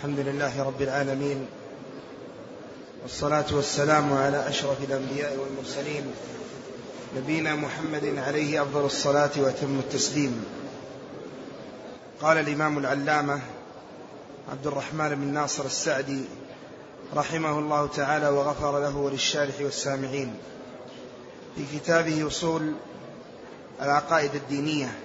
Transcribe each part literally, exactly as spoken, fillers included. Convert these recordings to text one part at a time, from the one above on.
الحمد لله رب العالمين، والصلاة والسلام على أشرف الأنبياء والمرسلين، نبينا محمد عليه أفضل الصلاة وأتم التسليم. قال الإمام العلامة عبد الرحمن بن ناصر السعدي رحمه الله تعالى وغفر له وللشارح والسامعين في كتابه أصول العقائد الدينية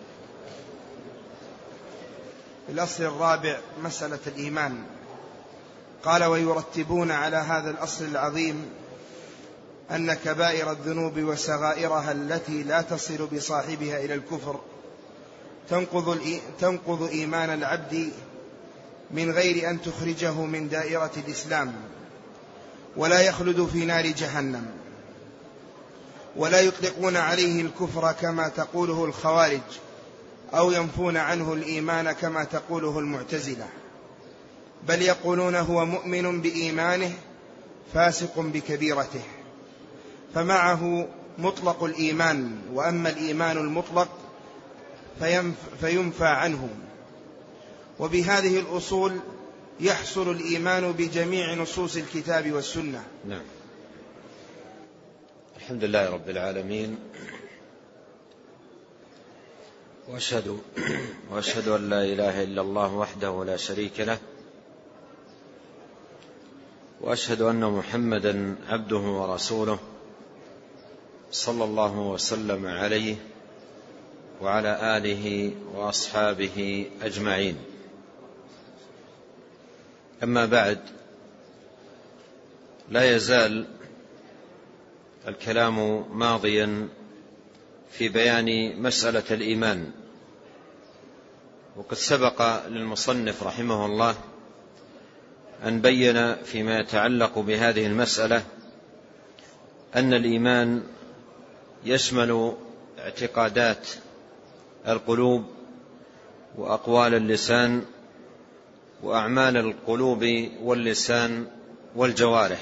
في الأصل الرابع مسألة الإيمان، قال: ويرتبون على هذا الأصل العظيم أن كبائر الذنوب وصغائرها التي لا تصل بصاحبها إلى الكفر تنقض, تنقض إيمان العبد من غير أن تخرجه من دائرة الإسلام، ولا يخلد في نار جهنم، ولا يطلقون عليه الكفر كما تقوله الخوارج، أو ينفون عنه الإيمان كما تقوله المعتزلة، بل يقولون هو مؤمن بإيمانه فاسق بكبيرته، فمعه مطلق الإيمان، وأما الإيمان المطلق فينفى عنه. وبهذه الأصول يحصل الإيمان بجميع نصوص الكتاب والسنة. نعم. الحمد لله رب العالمين، وأشهد, وأشهد أن لا إله إلا الله وحده لا شريك له، وأشهد أن محمدا عبده ورسوله صلى الله وسلم عليه وعلى آله وأصحابه أجمعين. أما بعد، لا يزال الكلام ماضيا في بيان مسألة الإيمان، وقد سبق للمصنف رحمه الله أن بين فيما يتعلق بهذه المسألة أن الإيمان يشمل اعتقادات القلوب وأقوال اللسان وأعمال القلوب واللسان والجوارح،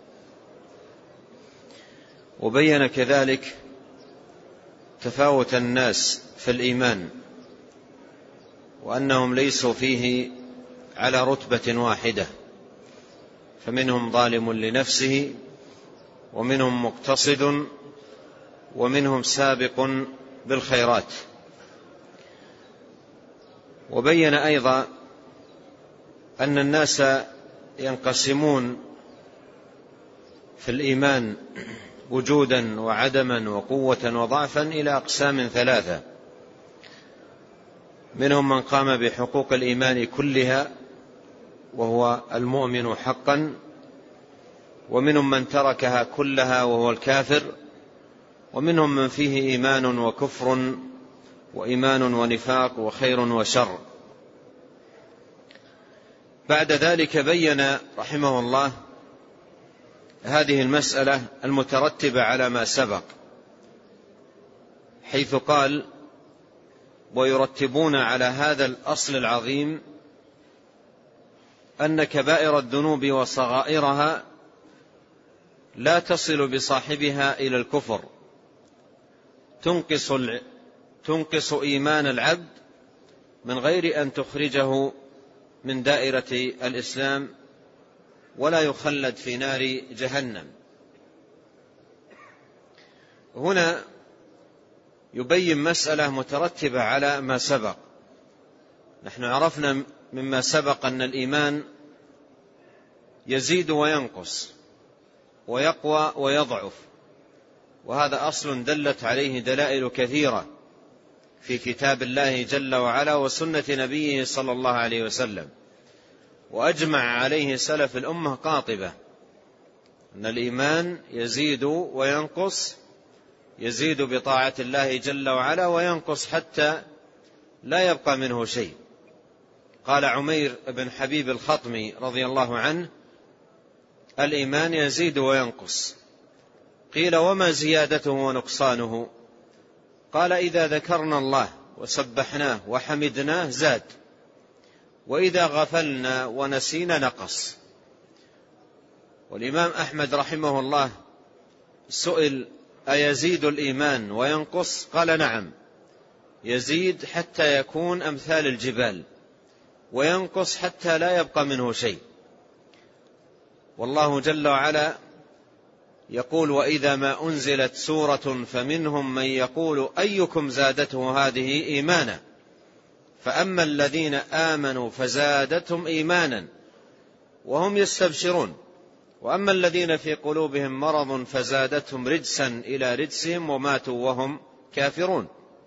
وبين كذلك تفاوت الناس في الإيمان، وأنهم ليسوا فيه على رتبة واحدة، فمنهم ظالم لنفسه، ومنهم مقتصد، ومنهم سابق بالخيرات. وبين أيضا أن الناس ينقسمون في الإيمان وجودا وعدما وقوة وضعفا إلى أقسام ثلاثة: منهم من قام بحقوق الإيمان كلها وهو المؤمن حقا، ومنهم من تركها كلها وهو الكافر، ومنهم من فيه إيمان وكفر وإيمان ونفاق وخير وشر. بعد ذلك بين رحمه الله هذه المسألة المترتبة على ما سبق، حيث قال: ويرتبون على هذا الأصل العظيم أن كبائر الذنوب وصغائرها لا تصل بصاحبها إلى الكفر، تنقص, تنقص إيمان العبد من غير أن تخرجه من دائرة الإسلام، ولا يخلد في نار جهنم. هنا يبين مسألة مترتبة على ما سبق. نحن عرفنا مما سبق أن الإيمان يزيد وينقص، ويقوى ويضعف، وهذا أصل دلت عليه دلائل كثيرة في كتاب الله جل وعلا وسنة نبيه صلى الله عليه وسلم، وأجمع عليه سلف الأمة قاطبة أن الإيمان يزيد وينقص، يزيد بطاعة الله جل وعلا، وينقص حتى لا يبقى منه شيء. قال عمير بن حبيب الخطمي رضي الله عنه: الإيمان يزيد وينقص. قيل: وما زيادته ونقصانه؟ قال: إذا ذكرنا الله وسبحناه وحمدناه زاد، وإذا غفلنا ونسينا نقص. والإمام أحمد رحمه الله سئل: أيزيد الإيمان وينقص؟ قال: نعم، يزيد حتى يكون أمثال الجبال، وينقص حتى لا يبقى منه شيء. والله جل وعلا يقول: وإذا ما أنزلت سورة فمنهم من يقول أيكم زادته هذه إيمانا فأما الذين آمنوا فزادتهم إيمانا وهم يستبشرون وأما الذين في قلوبهم مرض فزادتهم رجسا إلى رجسهم وماتوا وهم كافرون.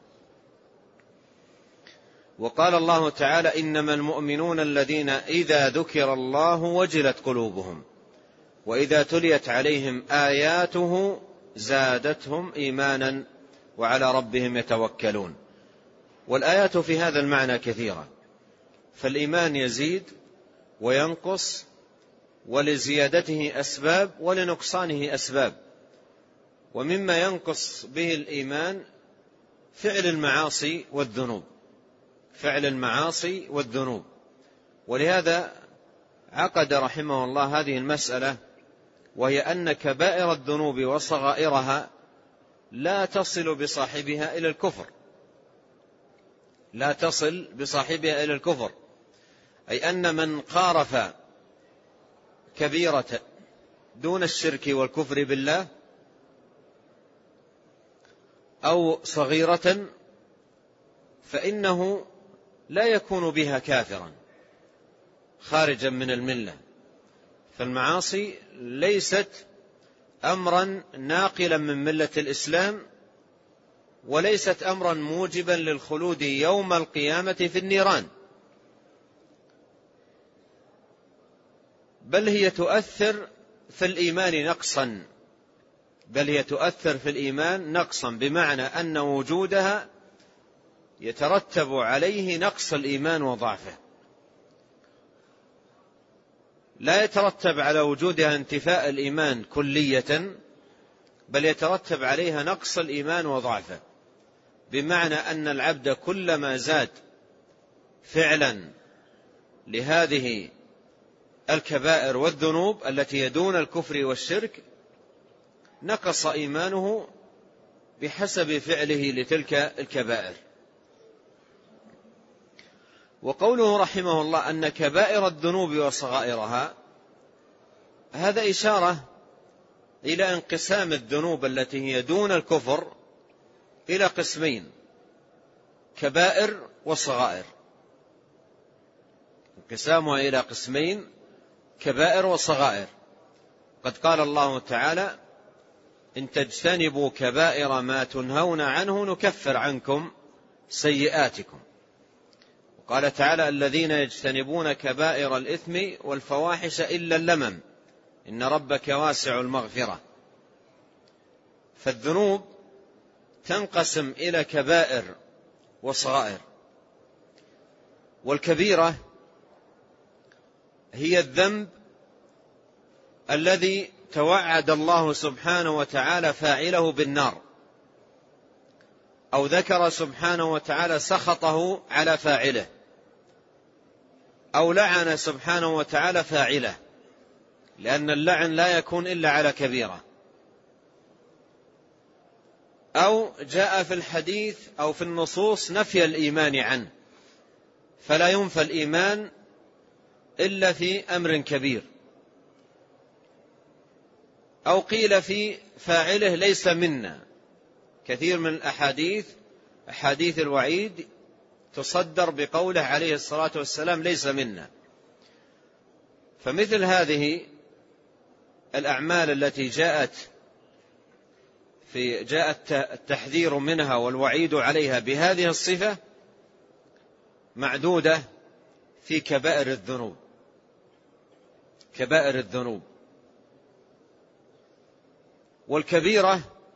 وقال الله تعالى: إنما المؤمنون الذين إذا ذكر الله وجلت قلوبهم وإذا تليت عليهم آياته زادتهم إيمانا وعلى ربهم يتوكلون. والآيات في هذا المعنى كثيرة، فالإيمان يزيد وينقص، ولزيادته أسباب ولنقصانه أسباب. ومما ينقص به الإيمان فعل المعاصي والذنوب، فعل المعاصي والذنوب. ولهذا عقد رحمه الله هذه المسألة، وهي أن كبائر الذنوب وصغائرها لا تصل بصاحبها إلى الكفر، لا تصل بصاحبها إلى الكفر، أي أن من قارف كبيرة دون الشرك والكفر بالله أو صغيرة فإنه لا يكون بها كافرا خارجا من الملة. فالمعاصي ليست أمرا ناقلا من ملة الإسلام، وليست أمرا موجبا للخلود يوم القيامة في النيران، بل هي تؤثر في الإيمان نقصا، بل هي تؤثر في الإيمان نقصا، بمعنى أن وجودها يترتب عليه نقص الإيمان وضعفه، لا يترتب على وجودها انتفاء الإيمان كلية، بل يترتب عليها نقص الإيمان وضعفه، بمعنى أن العبد كلما زاد فعلا لهذه الكبائر والذنوب التي يدون الكفر والشرك نقص إيمانه بحسب فعله لتلك الكبائر. وقوله رحمه الله أن كبائر الذنوب وصغائرها، هذا إشارة إلى انقسام الذنوب التي هي دون الكفر إلى قسمين: كبائر وصغائر، انقسامها إلى قسمين: كبائر وصغائر. قد قال الله تعالى: إن تجتنبوا كبائر ما تنهون عنه نكفر عنكم سيئاتكم. وقال تعالى: الذين يجتنبون كبائر الإثم والفواحش إلا اللمم إن ربك واسع المغفرة. فالذنوب تنقسم إلى كبائر وصغائر، والكبيرة هي الذنب الذي توعد الله سبحانه وتعالى فاعله بالنار، أو ذكر سبحانه وتعالى سخطه على فاعله، أو لعن سبحانه وتعالى فاعله، لأن اللعن لا يكون إلا على كبيرة، أو جاء في الحديث أو في النصوص نفي الإيمان عنه، فلا ينفى الإيمان إلا في أمر كبير، أو قيل في فاعله ليس منا. كثير من الأحاديث أحاديث الوعيد تصدر بقوله عليه الصلاة والسلام ليس منا. فمثل هذه الأعمال التي جاءت في جاء التحذير منها والوعيد عليها بهذه الصفة معدودة في كبائر الذنوب، كبائر الذنوب. والكبيرة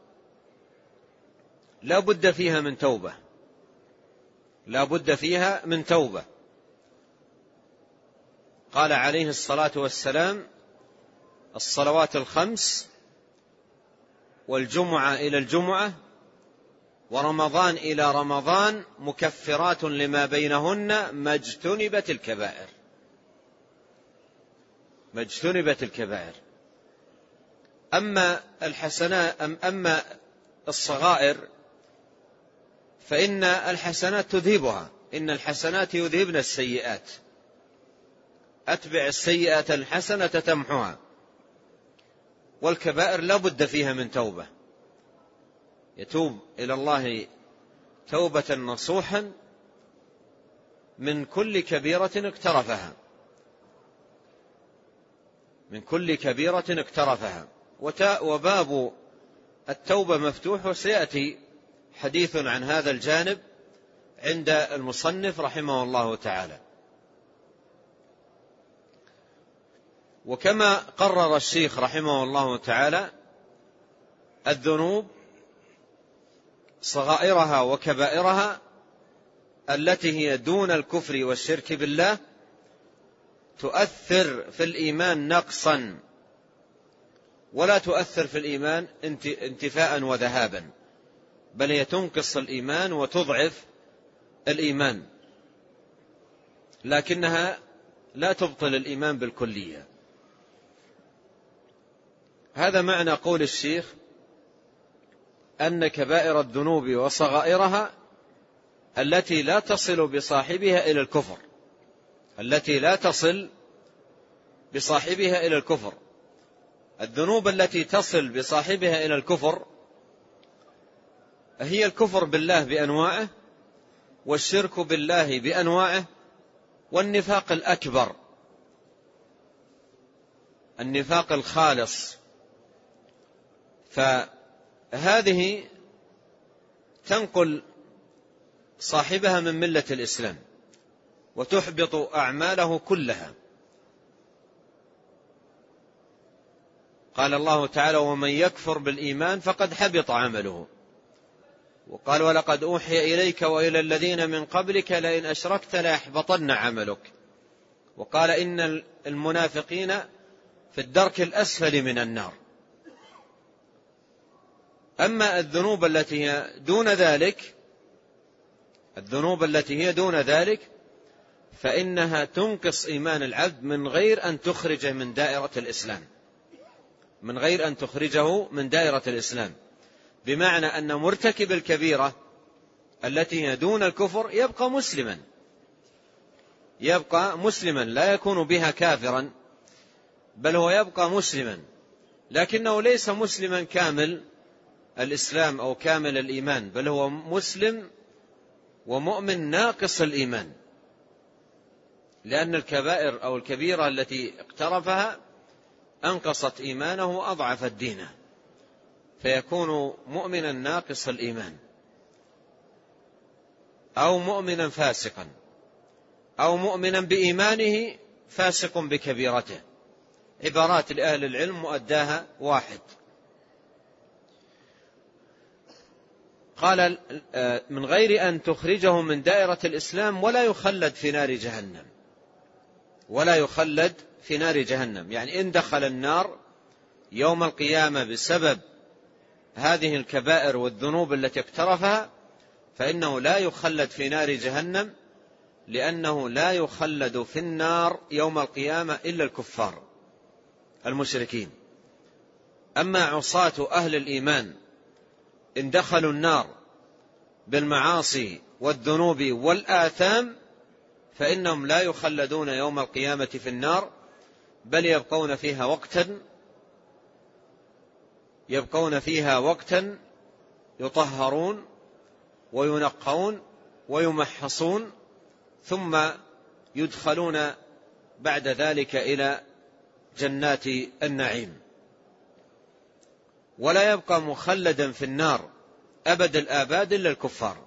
لا بد فيها من توبة، لا بد فيها من توبة. قال عليه الصلاة والسلام: الصلوات الخمس والجمعة إلى الجمعة ورمضان إلى رمضان مكفرات لما بينهن ما اجتنبت الكبائر، ما اجتنبت الكبائر. أما الحسنات أم أما الصغائر فإن الحسنات تذهبها، إن الحسنات يذهبن السيئات، أتبع السيئة الحسنة تمحها. والكبائر لا بد فيها من توبة، يتوب إلى الله توبة نصوحا من كل كبيرة اقترفها، من كل كبيرة اقترفها. وباب التوبة مفتوح، وسيأتي حديث عن هذا الجانب عند المصنف رحمه الله تعالى. وكما قرر الشيخ رحمه الله تعالى الذنوب صغائرها وكبائرها التي هي دون الكفر والشرك بالله تؤثر في الإيمان نقصا، ولا تؤثر في الإيمان انتفاء وذهابا، بل هي تنقص الإيمان وتضعف الإيمان، لكنها لا تبطل الإيمان بالكلية. هذا معنى قول الشيخ أن كبائر الذنوب وصغائرها التي لا تصل بصاحبها إلى الكفر، التي لا تصل بصاحبها إلى الكفر. الذنوب التي تصل بصاحبها إلى الكفر هي الكفر بالله بأنواعه، والشرك بالله بأنواعه، والنفاق الأكبر، النفاق الخالص. فهذه تنقل صاحبها من ملة الإسلام وتحبط أعماله كلها. قال الله تعالى: ومن يكفر بالإيمان فقد حبط عمله. وقال: ولقد أوحي إليك وإلى الذين من قبلك لئن أشركت ليحبطن عملك. وقال: إن المنافقين في الدرك الأسفل من النار. أما الذنوب التي هي دون ذلك، الذنوب التي هي دون ذلك فإنها تنقص إيمان العبد من غير أن تخرجه من دائرة الإسلام، من غير أن تخرجه من دائرة الإسلام. بمعنى أن مرتكب الكبيرة التي هي دون الكفر يبقى مسلما، يبقى مسلما لا يكون بها كافرا، بل هو يبقى مسلما، لكنه ليس مسلما كامل الإسلام أو كامل الإيمان، بل هو مسلم ومؤمن ناقص الإيمان، لأن الكبائر أو الكبيرة التي اقترفها أنقصت إيمانه وأضعفت دينه، فيكون مؤمنا ناقص الإيمان، أو مؤمنا فاسقا، أو مؤمنا بإيمانه فاسق بكبيرته. عبارات لأهل العلم مؤداها واحد. قال: من غير أن تخرجه من دائرة الإسلام ولا يخلد في نار جهنم، ولا يخلد في نار جهنم، يعني إن دخل النار يوم القيامة بسبب هذه الكبائر والذنوب التي اقترفها فإنه لا يخلد في نار جهنم، لأنه لا يخلد في النار يوم القيامة إلا الكفار المشركين. أما عصاة أهل الإيمان إن دخلوا النار بالمعاصي والذنوب والآثام فإنهم لا يخلدون يوم القيامة في النار، بل يبقون فيها وقتا يبقون فيها وقتا يطهرون وينقون ويمحصون، ثم يدخلون بعد ذلك إلى جنات النعيم. ولا يبقى مخلدا في النار أبد الآباد إلا الكفار،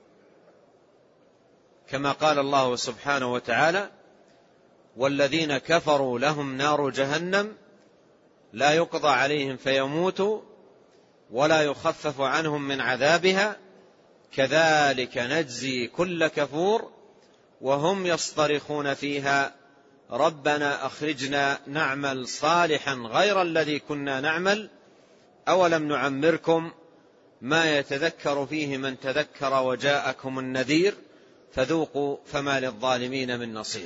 كما قال الله سبحانه وتعالى: والذين كفروا لهم نار جهنم لا يقضى عليهم فيموتوا ولا يخفف عنهم من عذابها كذلك نجزي كل كفور وهم يصطرخون فيها ربنا أخرجنا نعمل صالحا غير الذي كنا نعمل أولم نعمركم ما يتذكر فيه من تذكر وجاءكم النذير فذوقوا فما للظالمين من نصير.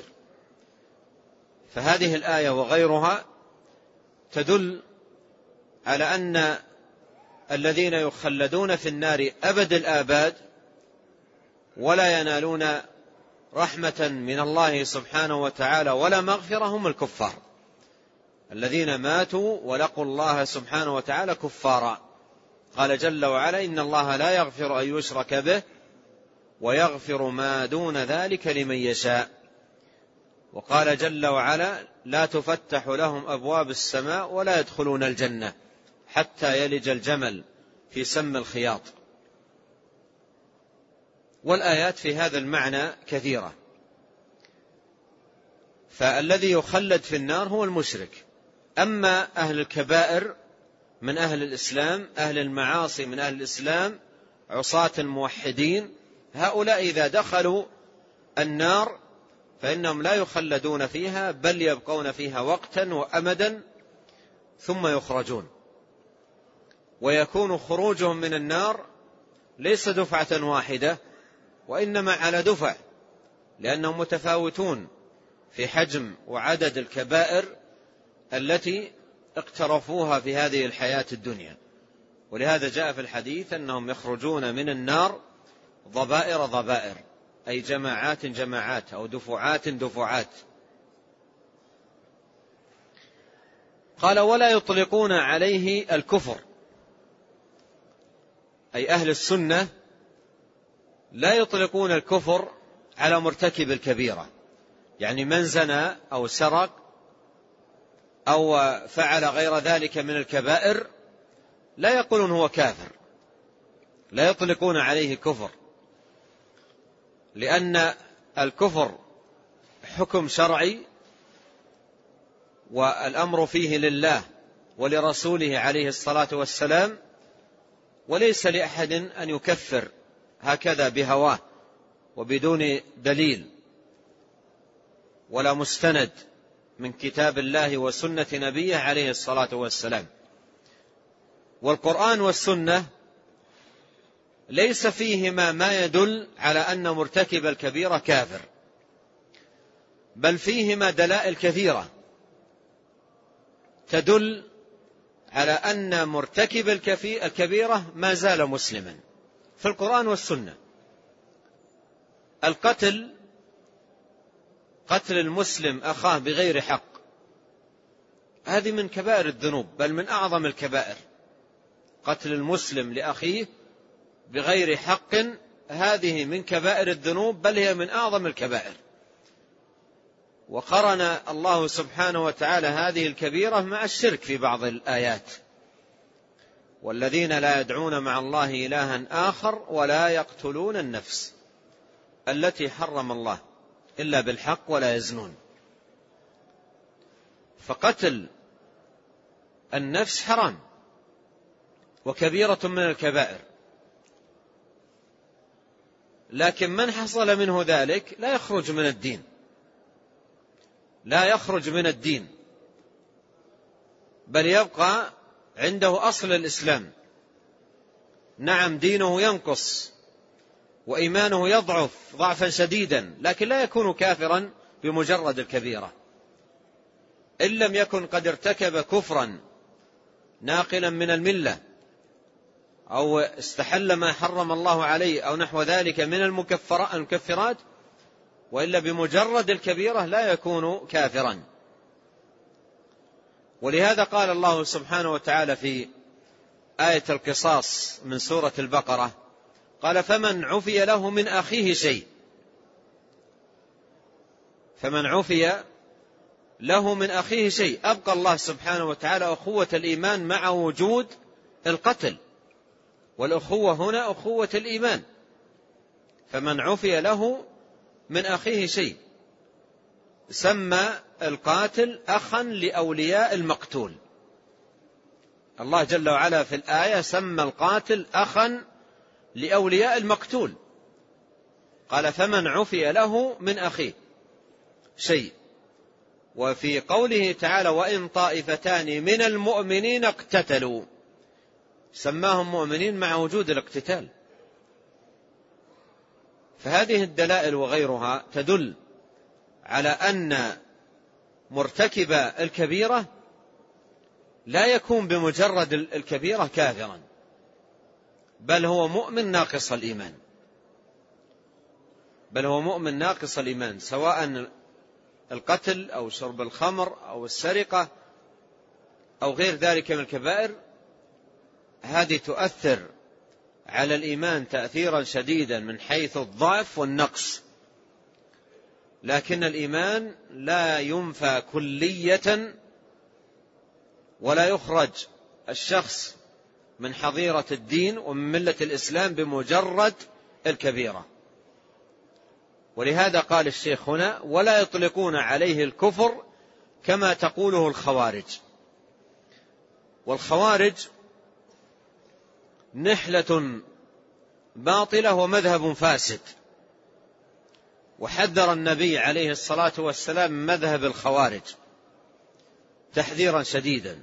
فهذه الآية وغيرها تدل على أن الذين يخلدون في النار أبد الآباد ولا ينالون رحمة من الله سبحانه وتعالى ولا مغفرة هم الكفار الذين ماتوا ولقوا الله سبحانه وتعالى كفارا. قال جل وعلا: إن الله لا يغفر أن يشرك به ويغفر ما دون ذلك لمن يشاء. وقال جل وعلا: لا تفتح لهم أبواب السماء ولا يدخلون الجنة حتى يلج الجمل في سم الخياط. والآيات في هذا المعنى كثيرة. فالذي يخلد في النار هو المشرك. أما أهل الكبائر من أهل الإسلام، أهل المعاصي من أهل الإسلام، عصاة الموحدين، هؤلاء إذا دخلوا النار فإنهم لا يخلدون فيها بل يبقون فيها وقتا وأمدا ثم يخرجون، ويكون خروجهم من النار ليس دفعة واحدة وإنما على دفع، لأنهم متفاوتون في حجم وعدد الكبائر التي اقترفوها في هذه الحياة الدنيا. ولهذا جاء في الحديث أنهم يخرجون من النار ضبائر ضبائر، أي جماعات جماعات أو دفعات دفعات. قال: ولا يطلقون عليه الكفر، أي أهل السنة لا يطلقون الكفر على مرتكب الكبيرة، يعني من زنى أو سرق أو فعل غير ذلك من الكبائر لا يقولون هو كافر، لا يطلقون عليه كفر، لأن الكفر حكم شرعي والأمر فيه لله ولرسوله عليه الصلاة والسلام، وليس لأحد أن يكفر هكذا بهواه وبدون دليل ولا مستند من كتاب الله وسنة نبيه عليه الصلاة والسلام. والقرآن والسنة ليس فيهما ما يدل على أن مرتكب الكبيرة كافر، بل فيهما دلائل كثيرة تدل على أن مرتكب الكبيرة ما زال مسلما في القرآن والسنة. القتل، قتل المسلم أخاه بغير حق، هذه من كبائر الذنوب بل من أعظم الكبائر. قتل المسلم لأخيه بغير حق هذه من كبائر الذنوب بل هي من أعظم الكبائر. وقرن الله سبحانه وتعالى هذه الكبيرة مع الشرك في بعض الآيات: والذين لا يدعون مع الله إلها آخر ولا يقتلون النفس التي حرم الله إلا بالحق ولا يزنون. فقتل النفس حرام وكبيرة من الكبائر، لكن من حصل منه ذلك لا يخرج من الدين، لا يخرج من الدين بل يبقى عنده أصل الإسلام. نعم دينه ينقص وإيمانه يضعف ضعفا شديدا، لكن لا يكون كافرا بمجرد الكبيرة، إن لم يكن قد ارتكب كفرا ناقلا من الملة أو استحل ما حرم الله عليه أو نحو ذلك من المكفرات، وإلا بمجرد الكبيرة لا يكون كافرا. ولهذا قال الله سبحانه وتعالى في آية القصاص من سورة البقرة: قال: فمن عفي له من أخيه شيء، فمن عفي له من أخيه شيء، أبقى الله سبحانه وتعالى أخوة الإيمان مع وجود القتل، والأخوة هنا أخوة الإيمان. فمن عفي له من أخيه شيء، سمى القاتل أخا لأولياء المقتول. الله جل وعلا في الآية سمى القاتل أخا لأولياء المقتول، قال: فمن عفي له من أخيه شيء. وفي قوله تعالى: وإن طائفتان من المؤمنين اقتتلوا، سماهم مؤمنين مع وجود الاقتتال. فهذه الدلائل وغيرها تدل على أن مرتكب الكبيرة لا يكون بمجرد الكبيرة كافرا، بل هو مؤمن ناقص الإيمان، بل هو مؤمن ناقص الإيمان، سواء القتل أو شرب الخمر أو السرقة أو غير ذلك من الكبائر، هذه تؤثر على الإيمان تأثيرا شديدا من حيث الضعف والنقص، لكن الإيمان لا ينفى كلية ولا يخرج الشخص من حظيرة الدين ومن ملة الإسلام بمجرد الكبيرة. ولهذا قال الشيخ هنا: ولا يطلقون عليه الكفر كما تقوله الخوارج. والخوارج نحلة باطلة ومذهب فاسد، وحذر النبي عليه الصلاة والسلام من مذهب الخوارج تحذيرا شديدا،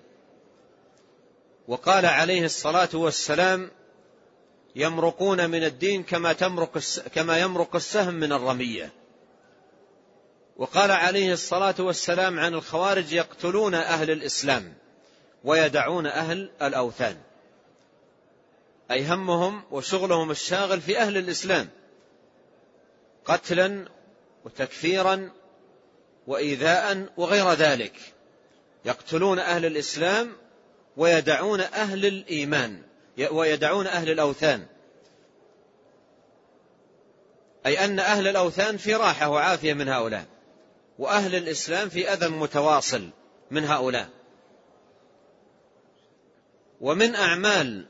وقال عليه الصلاة والسلام: يمرقون من الدين كما تمرق كما يمرق السهم من الرمية. وقال عليه الصلاة والسلام عن الخوارج: يقتلون أهل الإسلام ويدعون أهل الأوثان، أي همهم وشغلهم الشاغل في أهل الإسلام قتلا وتكفيرا وإيذاء وغير ذلك. يقتلون أهل الإسلام ويدعون أهل الإيمان ويدعون أهل الأوثان، أي أن أهل الأوثان في راحة وعافية من هؤلاء، وأهل الإسلام في أذى متواصل من هؤلاء. ومن أعمال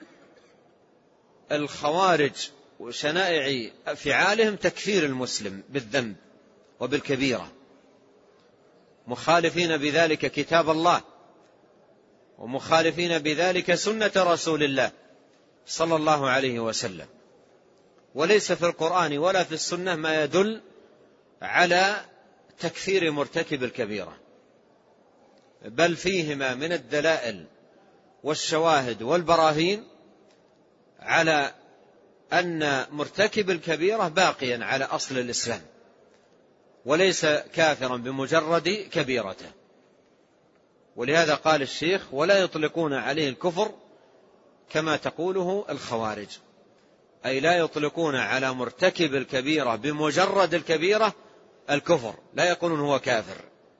الخوارج وشنائع أفعالهم تكفير المسلم بالذنب وبالكبيرة، مخالفين بذلك كتاب الله ومخالفين بذلك سنة رسول الله صلى الله عليه وسلم. وليس في القرآن ولا في السنة ما يدل على تكفير مرتكب الكبيرة، بل فيهما من الدلائل والشواهد والبراهين على أن مرتكب الكبيرة باقيا على أصل الإسلام وليس كافرا بمجرد كبيرته. ولهذا قال الشيخ: ولا يطلقون عليه الكفر كما تقوله الخوارج، أي لا يطلقون على مرتكب الكبيرة بمجرد الكبيرة الكفر، لا يقولون هو كافر.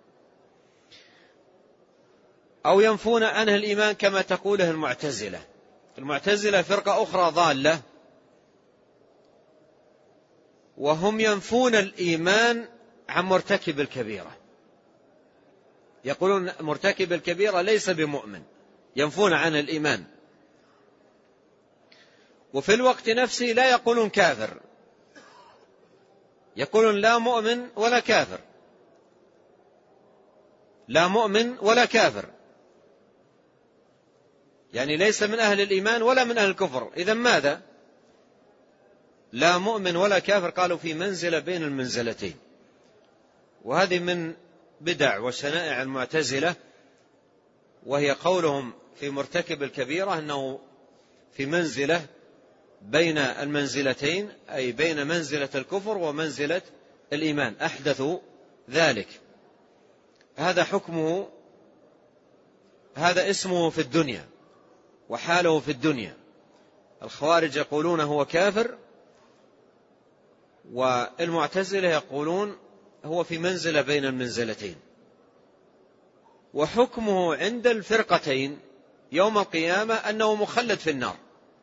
أو ينفون عنه الإيمان كما تقوله المعتزلة. المعتزلة فرقة أخرى ضالة، وهم ينفون الإيمان عن مرتكب الكبيرة، يقولون مرتكب الكبيرة ليس بمؤمن، ينفون عنه الإيمان. وفي الوقت نفسه لا يقولون كافر، يقولون لا مؤمن ولا كافر، لا مؤمن ولا كافر، يعني ليس من أهل الإيمان ولا من أهل الكفر. إذن ماذا؟ لا مؤمن ولا كافر، قالوا في منزلة بين المنزلتين. وهذه من بدع وشنائع المعتزلة، وهي قولهم في مرتكب الكبيرة أنه في منزلة بين المنزلتين، أي بين منزلة الكفر ومنزلة الإيمان، أحدثوا ذلك. هذا حكمه، هذا اسمه في الدنيا وحاله في الدنيا. الخوارج يقولون هو كافر، والمعتزلة يقولون هو في منزلة بين المنزلتين. وحكمه عند الفرقتين يوم القيامة أنه مخلد في النار.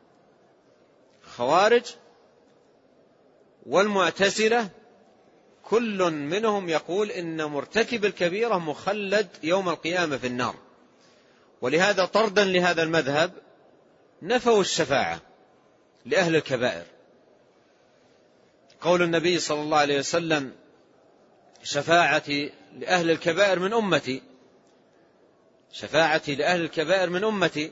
خوارج والمعتزلة كل منهم يقول إن مرتكب الكبيرة مخلد يوم القيامة في النار. ولهذا طردا لهذا المذهب نفوا الشفاعة لأهل الكبائر. قول النبي صلى الله عليه وسلم: شفاعتي لأهل الكبائر من أمتي، شفاعتي لأهل الكبائر من أمتي.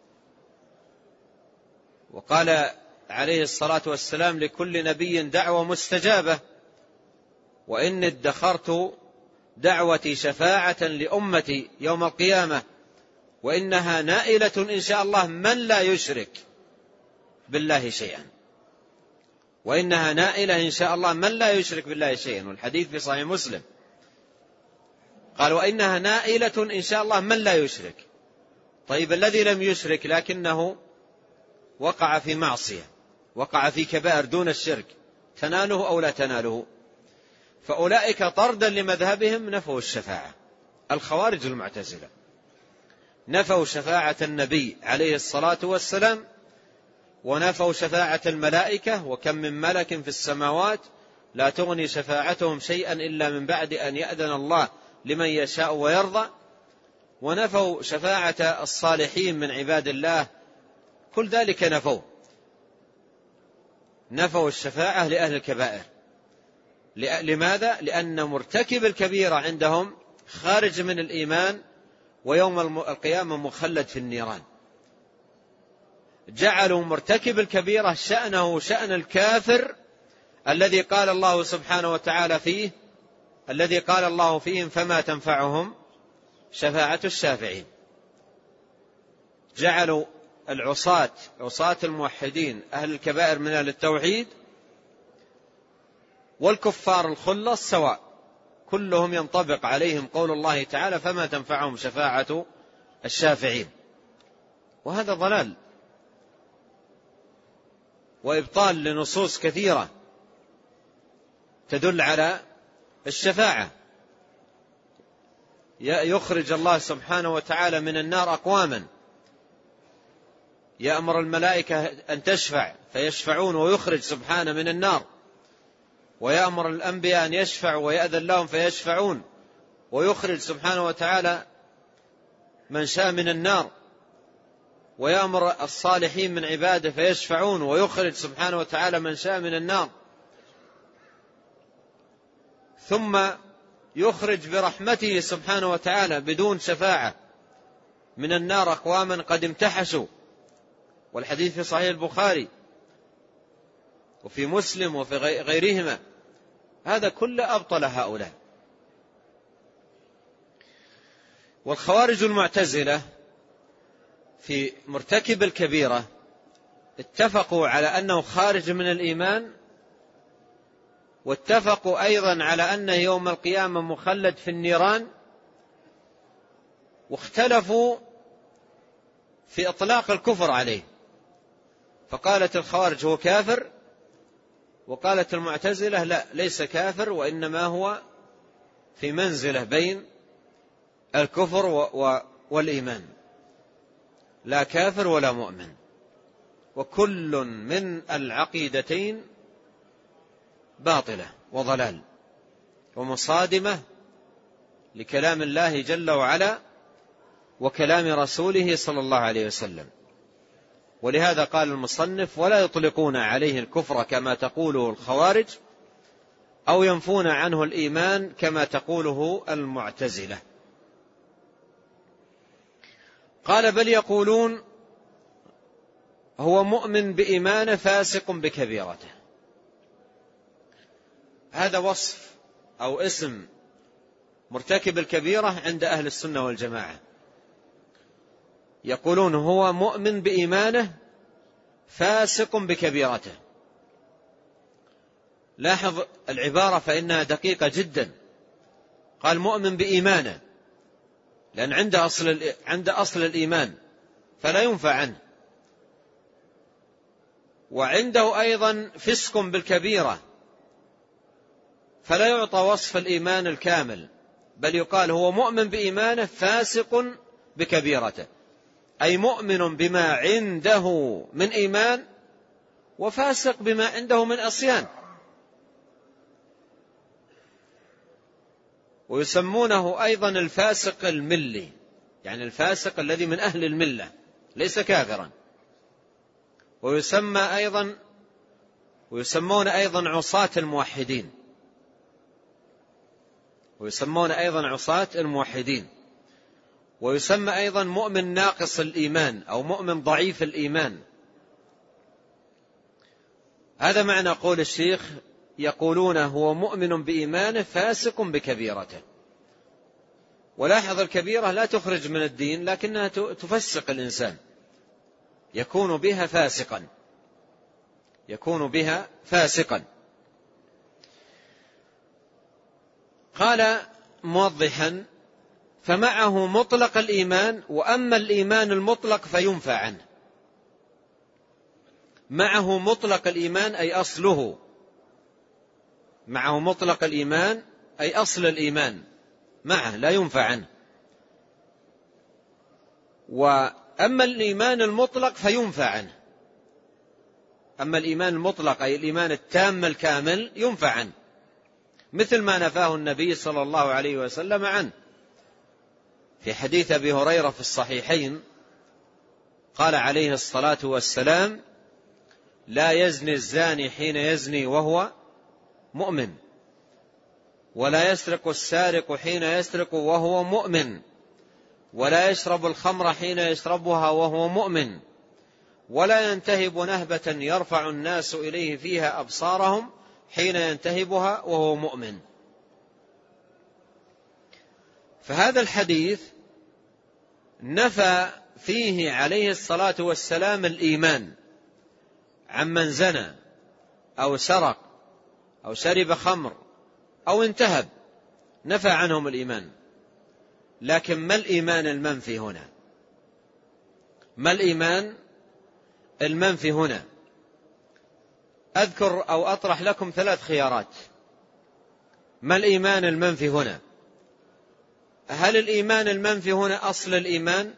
وقال عليه الصلاة والسلام: لكل نبي دعوة مستجابة، وإني ادخرت دعوتي شفاعة لأمتي يوم القيامة، وإنها نائلة إن شاء الله من لا يشرك بالله شيئا، وإنها نائلة إن شاء الله من لا يشرك بالله شيئا. والحديث في صحيح مسلم قال: وإنها نائلة إن شاء الله من لا يشرك. طيب الذي لم يشرك لكنه وقع في معصية، وقع في كبائر دون الشرك، تناله أو لا تناله. فأولئك طردا لمذهبهم نفوا الشفاعة. الخوارج المعتزلة نفوا شفاعة النبي عليه الصلاة والسلام، ونفوا شفاعة الملائكة، وكم من ملك في السماوات لا تغني شفاعتهم شيئا إلا من بعد أن يأذن الله لمن يشاء ويرضى، ونفوا شفاعة الصالحين من عباد الله، كل ذلك نفوا نفوا الشفاعة لأهل الكبائر. لماذا؟ لأن مرتكب الكبيرة عندهم خارج من الإيمان، ويوم القيامة مخلد في النيران. جعلوا مرتكب الكبيرة شأنه شأن الكافر الذي قال الله سبحانه وتعالى فيه الذي قال الله فيهم فما تنفعهم شفاعة الشافعين. جعلوا العصاة عصاة الموحدين أهل الكبائر من أهل التوحيد، والكفار الخلص سواء، كلهم ينطبق عليهم قول الله تعالى فما تنفعهم شفاعة الشافعين. وهذا ضلال وإبطال لنصوص كثيرة تدل على الشفاعة. يخرج الله سبحانه وتعالى من النار أقواما، يأمر الملائكة أن تشفع فيشفعون ويخرج سبحانه من النار، ويأمر الأنبياء أن يشفعوا ويأذن لهم فيشفعون ويخرج سبحانه وتعالى من شاء من النار، ويأمر الصالحين من عباده فيشفعون ويخرج سبحانه وتعالى من شاء من النار، ثم يخرج برحمته سبحانه وتعالى بدون شفاعة من النار أقواما قد امتحشوا. والحديث في صحيح البخاري وفي مسلم وفي غيرهما. هذا كله أبطل هؤلاء. والخوارج المعتزلة في مرتكب الكبيرة اتفقوا على أنه خارج من الإيمان، واتفقوا أيضا على أنه يوم القيامة مخلد في النيران، واختلفوا في إطلاق الكفر عليه. فقالت الخوارج هو كافر، وقالت المعتزلة لا، ليس كافر، وإنما هو في منزلة بين الكفر والإيمان، لا كافر ولا مؤمن. وكل من العقيدتين باطلة وضلال ومصادمة لكلام الله جل وعلا وكلام رسوله صلى الله عليه وسلم. ولهذا قال المصنف ولا يطلقون عليه الكفر كما تقوله الخوارج، أو ينفون عنه الإيمان كما تقوله المعتزلة. قال بل يقولون هو مؤمن بإيمانه فاسق بكبيرته. هذا وصف أو اسم مرتكب الكبيرة عند أهل السنة والجماعة. يقولون هو مؤمن بإيمانه فاسق بكبيرته. لاحظ العبارة فإنها دقيقة جدا. قال مؤمن بإيمانه، لأن عنده أصل, عنده أصل الإيمان فلا ينفى عنه، وعنده أيضا فسق بالكبيرة فلا يعطى وصف الإيمان الكامل، بل يقال هو مؤمن بإيمانه فاسق بكبيرته، أي مؤمن بما عنده من إيمان وفاسق بما عنده من عصيان. ويسمونه أيضا الفاسق الملي، يعني الفاسق الذي من أهل الملة ليس كافرا. ويسمى أيضا ويسمون أيضا عصاة الموحدين ويسمون أيضا عصاة الموحدين ويسمى أيضا مؤمن ناقص الإيمان أو مؤمن ضعيف الإيمان. هذا معنى قول الشيخ يقولون هو مؤمن بإيمانه فاسق بكبيرته. ولاحظ الكبيرة لا تخرج من الدين، لكنها تفسق الإنسان، يكون بها فاسقا يكون بها فاسقا. قال موضحا فمعه مطلق الإيمان، وأما الإيمان المطلق فينفى عنه. معه مطلق الإيمان أي أصله، معه مطلق الإيمان أي أصل الإيمان معه لا ينفى عنه. وأما الإيمان المطلق فينفى عنه. أما الإيمان المطلق أي الإيمان التام الكامل ينفى عنه، مثل ما نفاه النبي صلى الله عليه وسلم عنه في حديث أبي هريرة في الصحيحين. قال عليه الصلاة والسلام: لا يزني الزاني حين يزني وهو مؤمن، ولا يسرق السارق حين يسرق وهو مؤمن، ولا يشرب الخمر حين يشربها وهو مؤمن، ولا ينتهب نهبة يرفع الناس إليه فيها أبصارهم حين ينتهبها وهو مؤمن. فهذا الحديث نفى فيه عليه الصلاة والسلام الإيمان عمن زنى أو سرق أو شرب خمر أو انتهب، نفى عنهم الإيمان. لكن ما الإيمان المنفي هنا؟ ما الإيمان المنفي هنا؟ أذكر أو أطرح لكم ثلاث خيارات. ما الإيمان المنفي هنا؟ هل الإيمان المنفي هنا أصل الإيمان،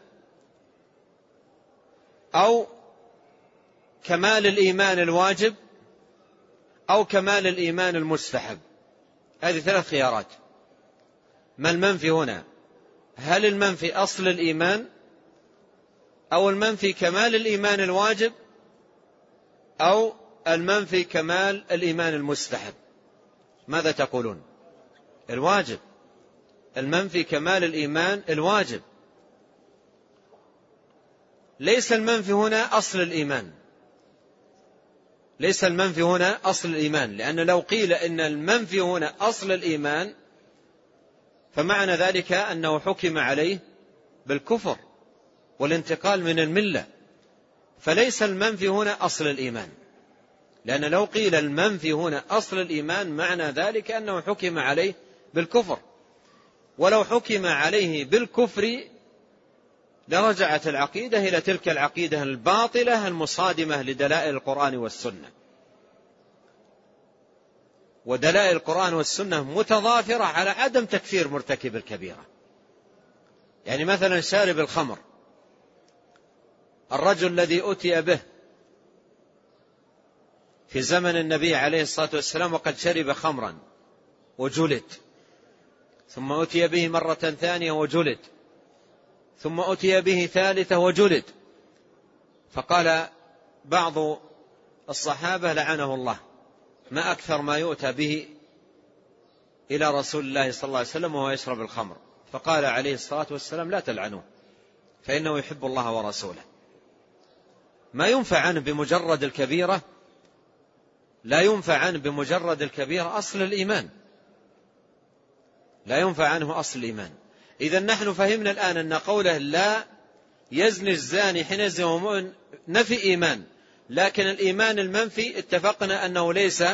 أو كمال الإيمان الواجب، أو كمال الإيمان المستحب؟ هذه ثلاث خيارات. ما المنفي هنا؟ هل المنفي أصل الإيمان، أو المنفي كمال الإيمان الواجب، أو المنفي كمال الإيمان المستحب؟ ماذا تقولون؟ الواجب. المنفي كمال الإيمان الواجب. ليس المنفي هنا أصل الإيمان، ليس المنفي هنا أصل الإيمان، لأن لو قيل إن المنفي هنا أصل الإيمان فمعنى ذلك أنه حكم عليه بالكفر والانتقال من الملة. فليس المنفي هنا أصل الإيمان، لأن لو قيل المنفي هنا أصل الإيمان معنى ذلك أنه حكم عليه بالكفر، ولو حكم عليه بالكفر لرجعت العقيدة إلى تلك العقيدة الباطلة المصادمة لدلائل القرآن والسنة. ودلائل القرآن والسنة متضافرة على عدم تكفير مرتكب الكبيرة. يعني مثلا شارب الخمر، الرجل الذي أتي به في زمن النبي عليه الصلاة والسلام وقد شرب خمرا وجلد، ثم أتي به مرة ثانية وجلد، ثم أتي به ثالثة وجلد. فقال بعض الصحابة لعنه الله: ما أكثر ما يؤتى به إلى رسول الله صلى الله عليه وسلم وهو يشرب الخمر. فقال عليه الصلاة والسلام: لا تلعنوه فإنه يحب الله ورسوله. ما ينفع عنه بمجرد الكبيرة، لا ينفع عنه بمجرد الكبيرة أصل الإيمان، لا ينفع عنه أصل الإيمان. إذن نحن فهمنا الآن أن قوله لا يزني الزاني حين يزني وهو مؤمن نفي إيمان، لكن الإيمان المنفي اتفقنا أنه ليس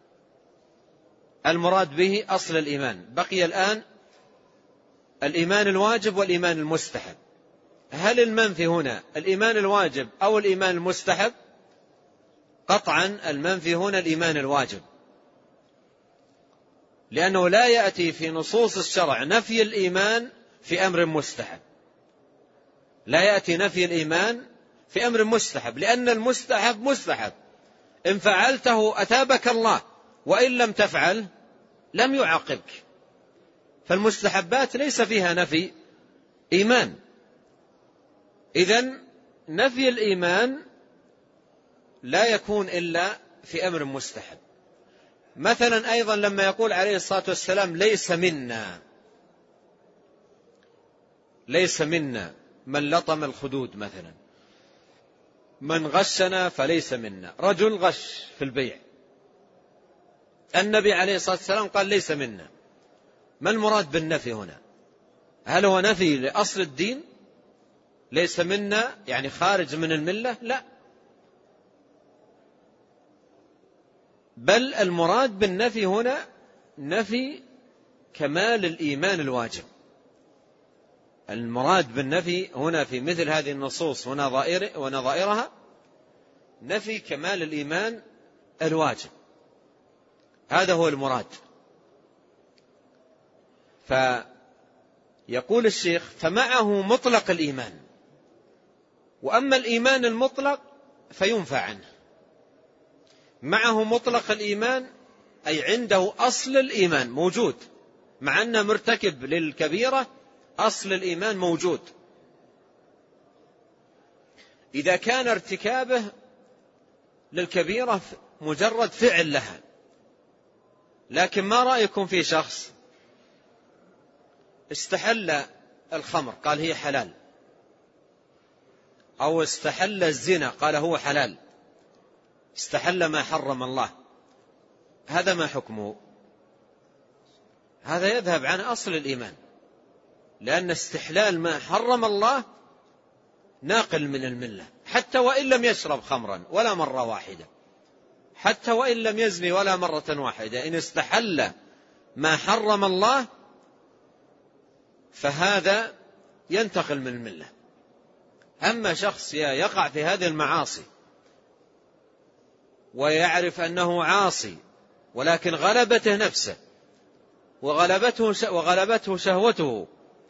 المراد به أصل الإيمان. بقي الآن الإيمان الواجب والإيمان المستحب. هل المنفي هنا الإيمان الواجب أو الإيمان المستحب؟ قطعا المنفي هنا الإيمان الواجب، لأنه لا يأتي في نصوص الشرع نفي الإيمان في أمر مستحب، لا يأتي نفي الإيمان في أمر مستحب، لأن المستحب مستحب، إن فعلته أثابك الله، وإن لم تفعل لم يعاقبك. فالمستحبات ليس فيها نفي إيمان. إذن نفي الإيمان لا يكون إلا في أمر مستحب. مثلا أيضا لما يقول عليه الصلاة والسلام ليس منا، ليس منا من لطم الخدود مثلا، من غشنا فليس منا. رجل غش في البيع، النبي عليه الصلاة والسلام قال ليس منا. ما المراد بالنفي هنا؟ هل هو نفي لأصل الدين؟ ليس منا يعني خارج من الملة؟ لا، بل المراد بالنفي هنا نفي كمال الإيمان الواجب. المراد بالنفي هنا في مثل هذه النصوص ونظائرها نفي كمال الإيمان الواجب. هذا هو المراد. فيقول الشيخ: فمعه مطلق الإيمان، وأما الإيمان المطلق فينفى عنه. معه مطلق الإيمان أي عنده أصل الإيمان موجود، مع أنه مرتكب للكبيرة أصل الإيمان موجود. إذا كان ارتكابه للكبيرة مجرد فعل لها، لكن ما رأيكم في شخص استحل الخمر قال هي حلال، أو استحل الزنا قال هو حلال، استحل ما حرم الله، هذا ما حكمه؟ هذا يذهب عن أصل الإيمان، لأن استحلال ما حرم الله ناقل من الملة، حتى وإن لم يشرب خمرا ولا مرة واحدة، حتى وإن لم يزني ولا مرة واحدة، إن استحل ما حرم الله فهذا ينتقل من الملة. أما شخص يقع في هذه المعاصي ويعرف أنه عاصي، ولكن غلبته نفسه وغلبته وغلبته شهوته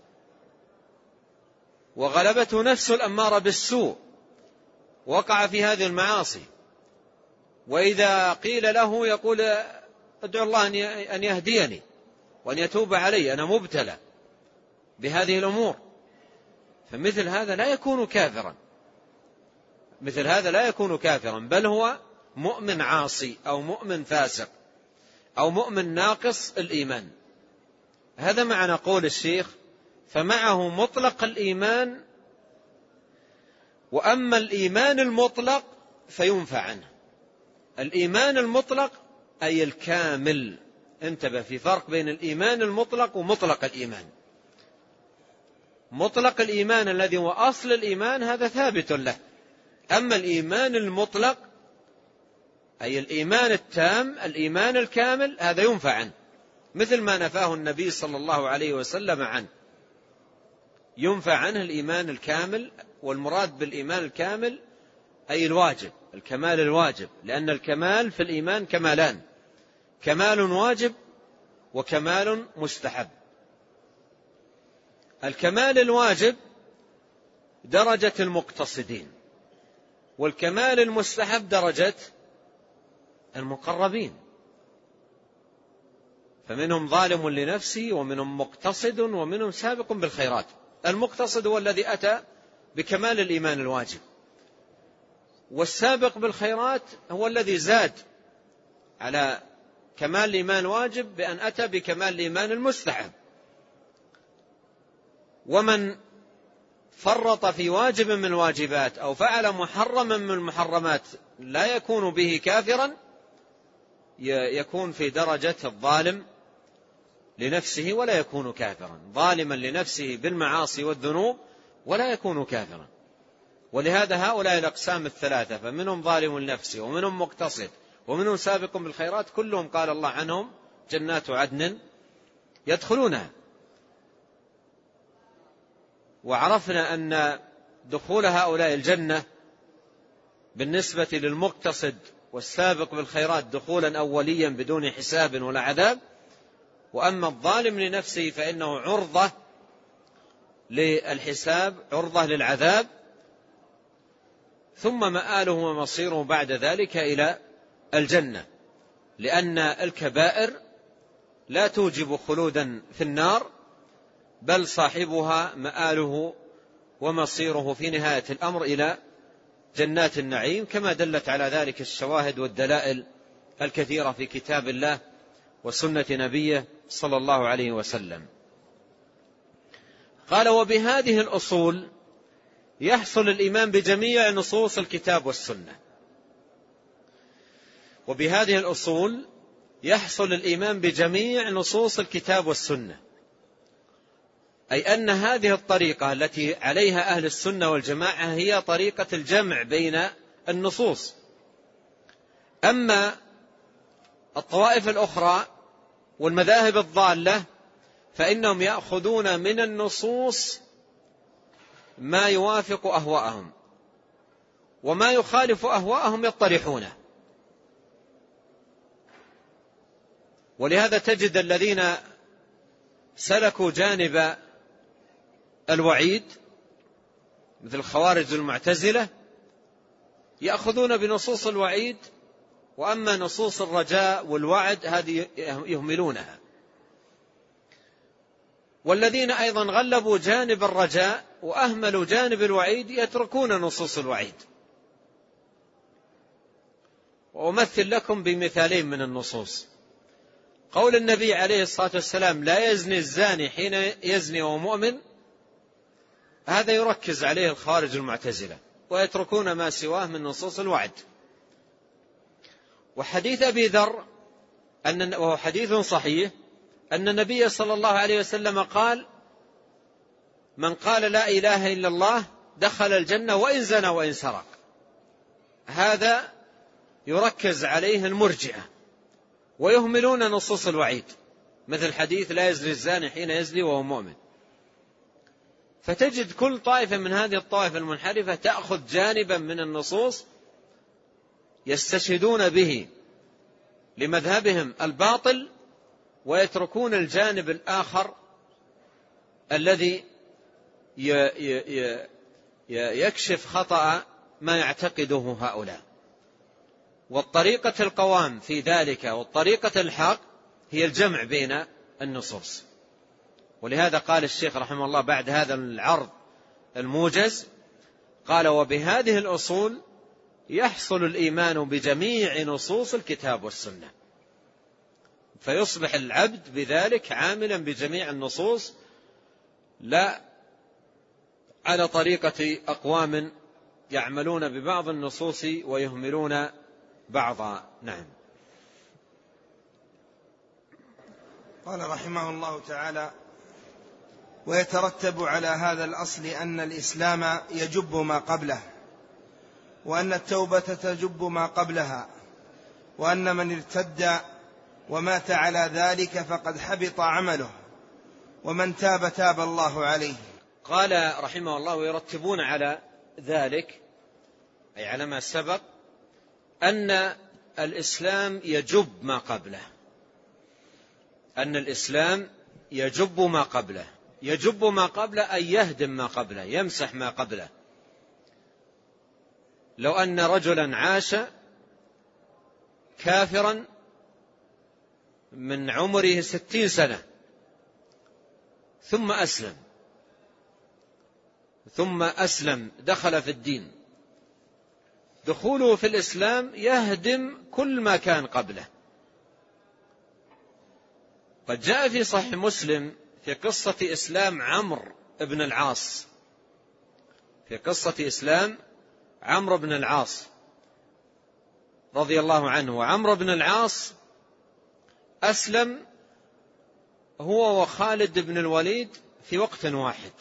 وغلبته نفسه الأمارة بالسوء، وقع في هذه المعاصي، وإذا قيل له يقول ادعو الله أن يهديني وأن يتوب علي، أنا مبتلى بهذه الأمور، فمثل هذا لا يكون كافرا، مثل هذا لا يكون كافرا، بل هو مؤمن عاصي أو مؤمن فاسق أو مؤمن ناقص الإيمان. هذا معنى قول الشيخ: فمعه مطلق الإيمان، وأما الإيمان المطلق فينفى عنه. الإيمان المطلق أي الكامل، انتبه، في فرق بين الإيمان المطلق ومطلق الإيمان. مطلق الإيمان الذي هو أصل الإيمان هذا ثابت له، أما الإيمان المطلق أي الإيمان التام، الإيمان الكامل، هذا ينفى عنه، مثل ما نفاه النبي صلى الله عليه وسلم عنه. ينفى عنه الإيمان الكامل، والمراد بالإيمان الكامل أي الواجب، الكمال الواجب، لأن الكمال في الإيمان كمالان: كمال واجب وكمال مستحب. الكمال الواجب درجة المقتصدين، والكمال المستحب درجة المقربين، فمنهم ظالم لنفسه ومنهم مقتصد ومنهم سابق بالخيرات. المقتصد هو الذي أتى بكمال الإيمان الواجب، والسابق بالخيرات هو الذي زاد على كمال الإيمان الواجب بأن أتى بكمال الإيمان المستحب. ومن فرط في واجب من الواجبات أو فعل محرما من المحرمات لا يكون به كافرا، يكون في درجة الظالم لنفسه ولا يكون كافرا، ظالما لنفسه بالمعاصي والذنوب ولا يكون كافرا. ولهذا هؤلاء الأقسام الثلاثة، فمنهم ظالم لنفسه ومنهم مقتصد ومنهم سابق بالخيرات، كلهم قال الله عنهم جنات عدن يدخلونها. وعرفنا أن دخول هؤلاء الجنة بالنسبة للمقتصد والسابق بالخيرات دخولا أوليا بدون حساب ولا عذاب، وأما الظالم لنفسه فإنه عرضة للحساب، عرضة للعذاب، ثم مآله ومصيره بعد ذلك إلى الجنة، لأن الكبائر لا توجب خلودا في النار، بل صاحبها مآله ومصيره في نهاية الأمر إلى جنات النعيم، كما دلت على ذلك الشواهد والدلائل الكثيرة في كتاب الله وسنة نبيه صلى الله عليه وسلم. قال: وبهذه الأصول يحصل الإيمان بجميع نصوص الكتاب والسنة. وبهذه الأصول يحصل الإيمان بجميع نصوص الكتاب والسنة، أي أن هذه الطريقة التي عليها أهل السنة والجماعة هي طريقة الجمع بين النصوص. أما الطوائف الأخرى والمذاهب الضالة فإنهم يأخذون من النصوص ما يوافق أهواءهم، وما يخالف أهواءهم يطرحونه. ولهذا تجد الذين سلكوا جانب الوعيد مثل الخوارج المعتزلة يأخذون بنصوص الوعيد، وأما نصوص الرجاء والوعد هذه يهملونها. والذين أيضا غلبوا جانب الرجاء وأهملوا جانب الوعيد يتركون نصوص الوعيد. وأمثل لكم بمثالين من النصوص. قول النبي عليه الصلاة والسلام لا يزني الزاني حين يزني وهو مؤمن، هذا يركز عليه الخوارج المعتزلة ويتركون ما سواه من نصوص الوعد. وحديث أبي ذر أن وهو حديث صحيح أن النبي صلى الله عليه وسلم قال: من قال لا إله إلا الله دخل الجنة وإن زنى وإن سرق. هذا يركز عليه المرجئة ويهملون نصوص الوعيد، مثل حديث لا يزني الزاني حين يزني وهو مؤمن. فتجد كل طائفة من هذه الطائفة المنحرفة تأخذ جانبا من النصوص يستشهدون به لمذهبهم الباطل، ويتركون الجانب الآخر الذي يكشف خطأ ما يعتقده هؤلاء. والطريقة القوام في ذلك والطريقة الحق هي الجمع بين النصوص. ولهذا قال الشيخ رحمه الله بعد هذا العرض الموجز، قال: وبهذه الأصول يحصل الإيمان بجميع نصوص الكتاب والسنة. فيصبح العبد بذلك عاملا بجميع النصوص، لا على طريقة أقوام يعملون ببعض النصوص ويهملون بعضها. نعم. قال رحمه الله تعالى: ويترتب على هذا الأصل أن الإسلام يجب ما قبله، وأن التوبة تجب ما قبلها، وأن من ارتد ومات على ذلك فقد حبط عمله، ومن تاب تاب الله عليه. قال رحمه الله: ويرتبون على ذلك أي على ما سبق أن الإسلام يجب ما قبله، أن الإسلام يجب ما قبله. يجب ما قبله أي يهدم ما قبله، يمسح ما قبله. لو أن رجلا عاش كافرا من عمره ستين سنة ثم أسلم ثم أسلم دخل في الدين، دخوله في الإسلام يهدم كل ما كان قبله. قد جاء في صحيح مسلم في قصة إسلام عمرو بن العاص، في قصة إسلام عمرو بن العاص رضي الله عنه. وعمرو بن العاص أسلم هو وخالد بن الوليد في وقت واحد،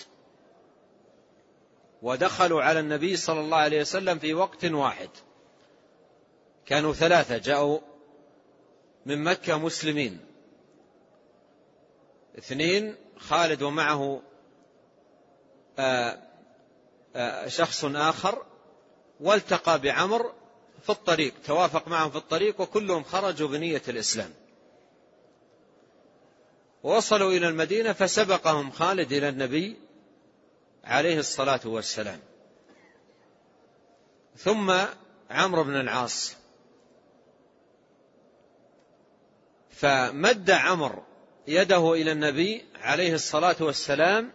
ودخلوا على النبي صلى الله عليه وسلم في وقت واحد. كانوا ثلاثة جاءوا من مكة مسلمين، اثنين خالد ومعه شخص آخر، والتقى بعمر في الطريق، توافق معهم في الطريق، وكلهم خرجوا بنية الإسلام. ووصلوا إلى المدينة فسبقهم خالد إلى النبي عليه الصلاة والسلام، ثم عمرو بن العاص. فمد عمرو يده إلى النبي عليه الصلاة والسلام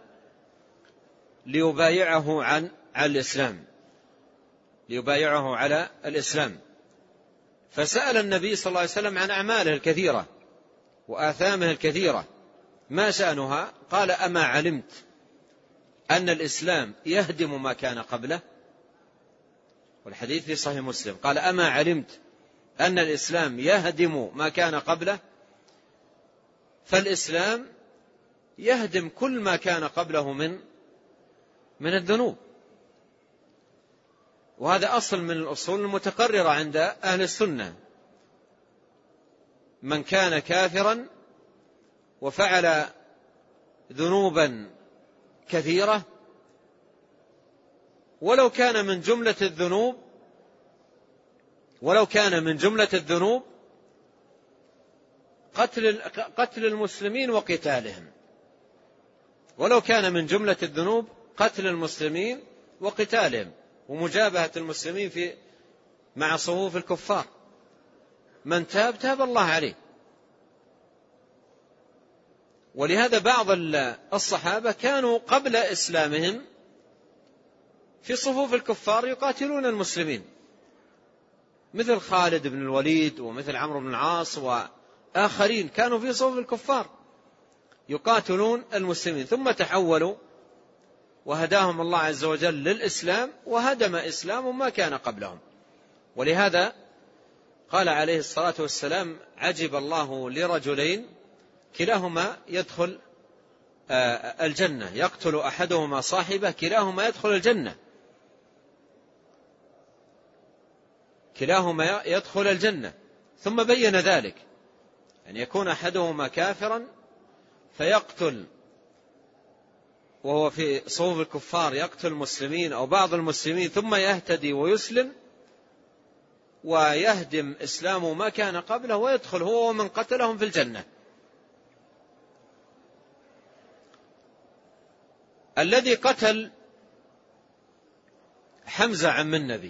ليبايعه عن على الإسلام، ليبايعه على الإسلام. فسأل النبي صلى الله عليه وسلم عن أعماله الكثيرة وآثامه الكثيرة، ما شأنها؟ قال: أما علمت أن الإسلام يهدم ما كان قبله؟ والحديث في صحيح مسلم. قال: أما علمت أن الإسلام يهدم ما كان قبله؟ فالإسلام يهدم كل ما كان قبله من من الذنوب. وهذا أصل من الأصول المتقررة عند أهل السنة. من كان كافرا وفعل ذنوبا كثيرة ولو كان من جملة الذنوب ولو كان من جملة الذنوب قتل قتل المسلمين وقتالهم، ولو كان من جملة الذنوب قتل المسلمين وقتالهم ومجابهة المسلمين في مع صفوف الكفار. من تاب تاب الله عليه. ولهذا بعض الصحابة كانوا قبل إسلامهم في صفوف الكفار يقاتلون المسلمين، مثل خالد بن الوليد ومثل عمرو بن العاص وآخرين كانوا في صفوف الكفار يقاتلون المسلمين، ثم تحولوا وهداهم الله عز وجل للإسلام وهدم إسلام ما كان قبلهم. ولهذا قال عليه الصلاة والسلام: عجب الله لرجلين كلاهما يدخل الجنة، يقتل أحدهما صاحبه كلاهما يدخل الجنة، كلاهما يدخل الجنة. ثم بين ذلك أن يكون أحدهما كافرا فيقتل وهو في صفوف الكفار يقتل المسلمين أو بعض المسلمين ثم يهتدي ويسلم ويهدم إسلامه ما كان قبله ويدخل هو ومن قتلهم في الجنة. الذي قتل حمزة عم النبي،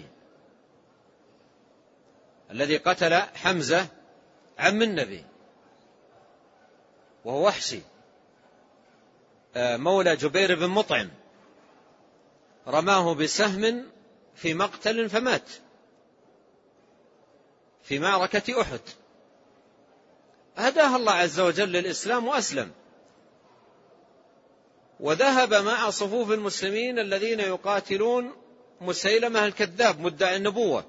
الذي قتل حمزة عم النبي وهو وحشي مولى جبير بن مطعم، رماه بسهم في مقتل فمات في معركة أحد، هداه الله عز وجل للإسلام وأسلم، وذهب مع صفوف المسلمين الذين يقاتلون مسيلمة الكذاب مدعي النبوة،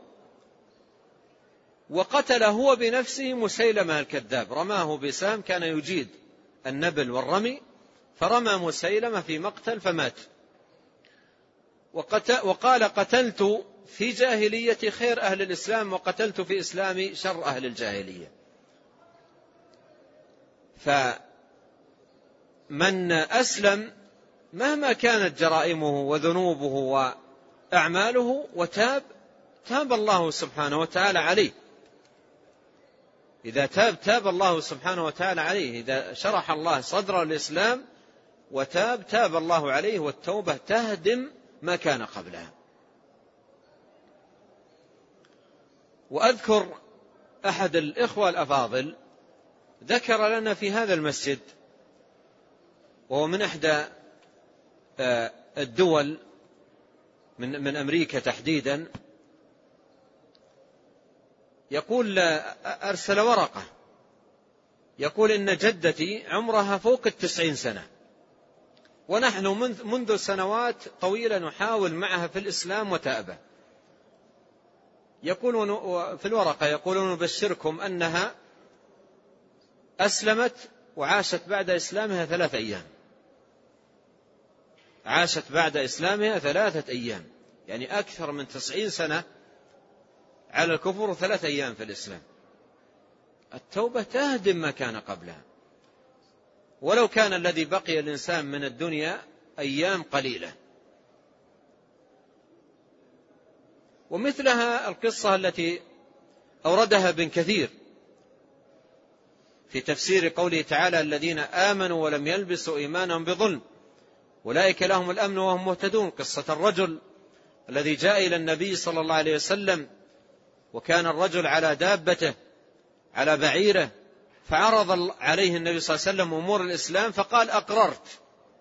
وقتل هو بنفسه مسيلمة الكذاب، رماه بسهم كان يجيد النبل والرمي، فرمى مسيلمة في مقتل فمات. وقال: قتلت في جاهلية خير أهل الإسلام وقتلت في إسلامي شر أهل الجاهلية. فمن أسلم مهما كانت جرائمه وذنوبه وأعماله وتاب، تاب الله سبحانه وتعالى عليه. إذا تاب تاب الله سبحانه وتعالى عليه. إذا شرح الله صدر الإسلام وتاب تاب الله عليه، والتوبة تهدم ما كان قبلها. وأذكر أحد الإخوة الأفاضل ذكر لنا في هذا المسجد، وهو من إحدى الدول من من أمريكا تحديدا، يقول: أرسل ورقة يقول إن جدتي عمرها فوق التسعين سنة، ونحن منذ سنوات طويلة نحاول معها في الإسلام وتأبى. يقولون في الورقة يقولون: نبشركم أنها أسلمت وعاشت بعد إسلامها ثلاثة أيام، عاشت بعد إسلامها ثلاثة أيام، يعني أكثر من تسعين سنة على الكفر ثلاثة أيام في الإسلام. التوبة تهدم ما كان قبلها، ولو كان الذي بقي الإنسان من الدنيا أيام قليلة. ومثلها القصة التي أوردها ابن كثير في تفسير قوله تعالى: الذين آمنوا ولم يلبسوا إيمانهم بظلم أولئك لهم الأمن وهم مهتدون. قصة الرجل الذي جاء إلى النبي صلى الله عليه وسلم، وكان الرجل على دابته على بعيره، فعرض عليه النبي صلى الله عليه وسلم أمور الإسلام فقال: أقررت.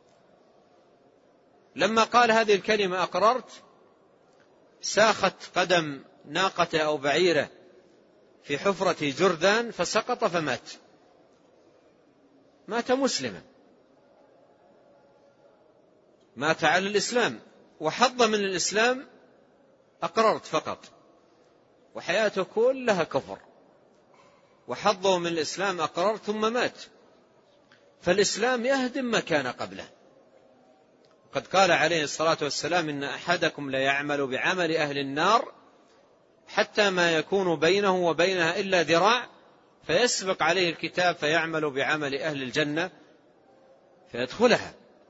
لما قال هذه الكلمة أقررت، ساخت قدم ناقته أو بعيره في حفرة جرذان فسقط فمات، مات مسلما، مات على الإسلام، وحظ من الإسلام أقررت فقط، وحياته كلها كفر، وحظه من الإسلام أقررت ثم مات. فالإسلام يهدم ما كان قبله. قد قال عليه الصلاة والسلام: إن أحدكم ليعمل بعمل أهل النار حتى ما يكون بينه وبينها إلا ذراع، فيسبق عليه الكتاب فيعمل بعمل أهل الجنة فيدخلها.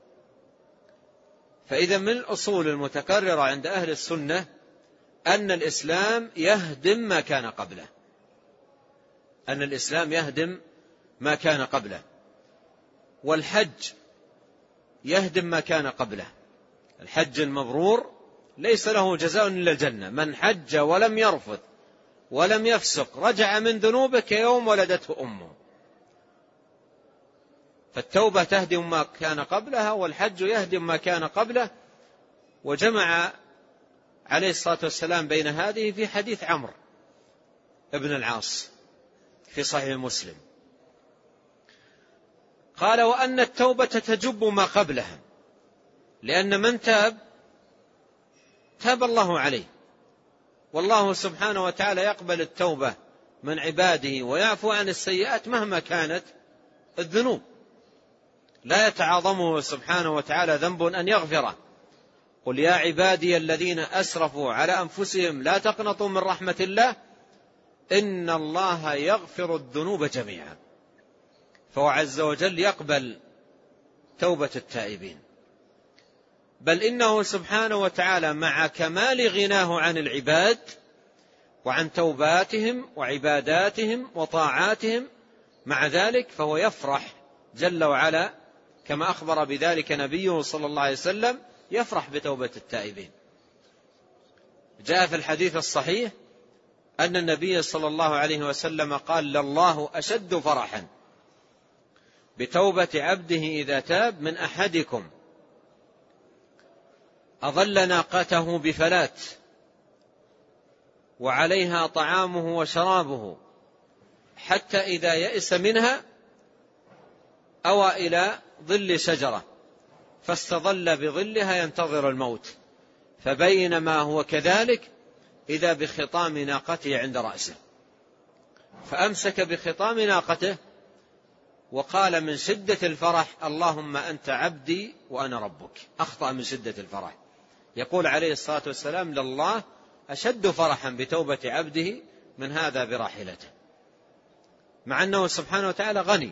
فإذا من الأصول المتكررة عند أهل السنة أن الإسلام يهدم ما كان قبله، أن الإسلام يهدم ما كان قبله، والحج يهدم ما كان قبله. الحج المبرور ليس له جزاء إلا الجنة. من حج ولم يرفث ولم يفسق رجع من ذنوبه كيوم ولدته أمه. فالتوبة تهدم ما كان قبلها، والحج يهدم ما كان قبله. وجمع عليه الصلاة والسلام بين هذه في حديث عمرو ابن العاص في صحيح مسلم، قال: وأن التوبة تجب ما قبلها، لأن من تاب تاب الله عليه، والله سبحانه وتعالى يقبل التوبة من عباده ويعفو عن السيئات مهما كانت الذنوب، لا يتعاظمه سبحانه وتعالى ذنب أن يغفره. قل يا عبادي الذين أسرفوا على أنفسهم لا تقنطوا من رحمة الله إن الله يغفر الذنوب جميعا. فهو عز وجل يقبل توبة التائبين، بل إنه سبحانه وتعالى مع كمال غناه عن العباد وعن توباتهم وعباداتهم وطاعاتهم، مع ذلك فهو يفرح جل وعلا كما أخبر بذلك نبيه صلى الله عليه وسلم، يفرح بتوبة التائبين. جاء في الحديث الصحيح أن النبي صلى الله عليه وسلم قال: لله أشد فرحا بتوبة عبده إذا تاب من أحدكم أظل ناقته بفلات وعليها طعامه وشرابه حتى إذا يئس منها أوى إلى ظل شجرة فاستظل بظلها ينتظر الموت، فبينما هو كذلك إذا بخطام ناقته عند رأسه، فأمسك بخطام ناقته وقال من شدة الفرح: اللهم أنت عبدي وأنا ربك. أخطأ من شدة الفرح. يقول عليه الصلاة والسلام: لله أشد فرحا بتوبة عبده من هذا براحلته، مع أنه سبحانه وتعالى غني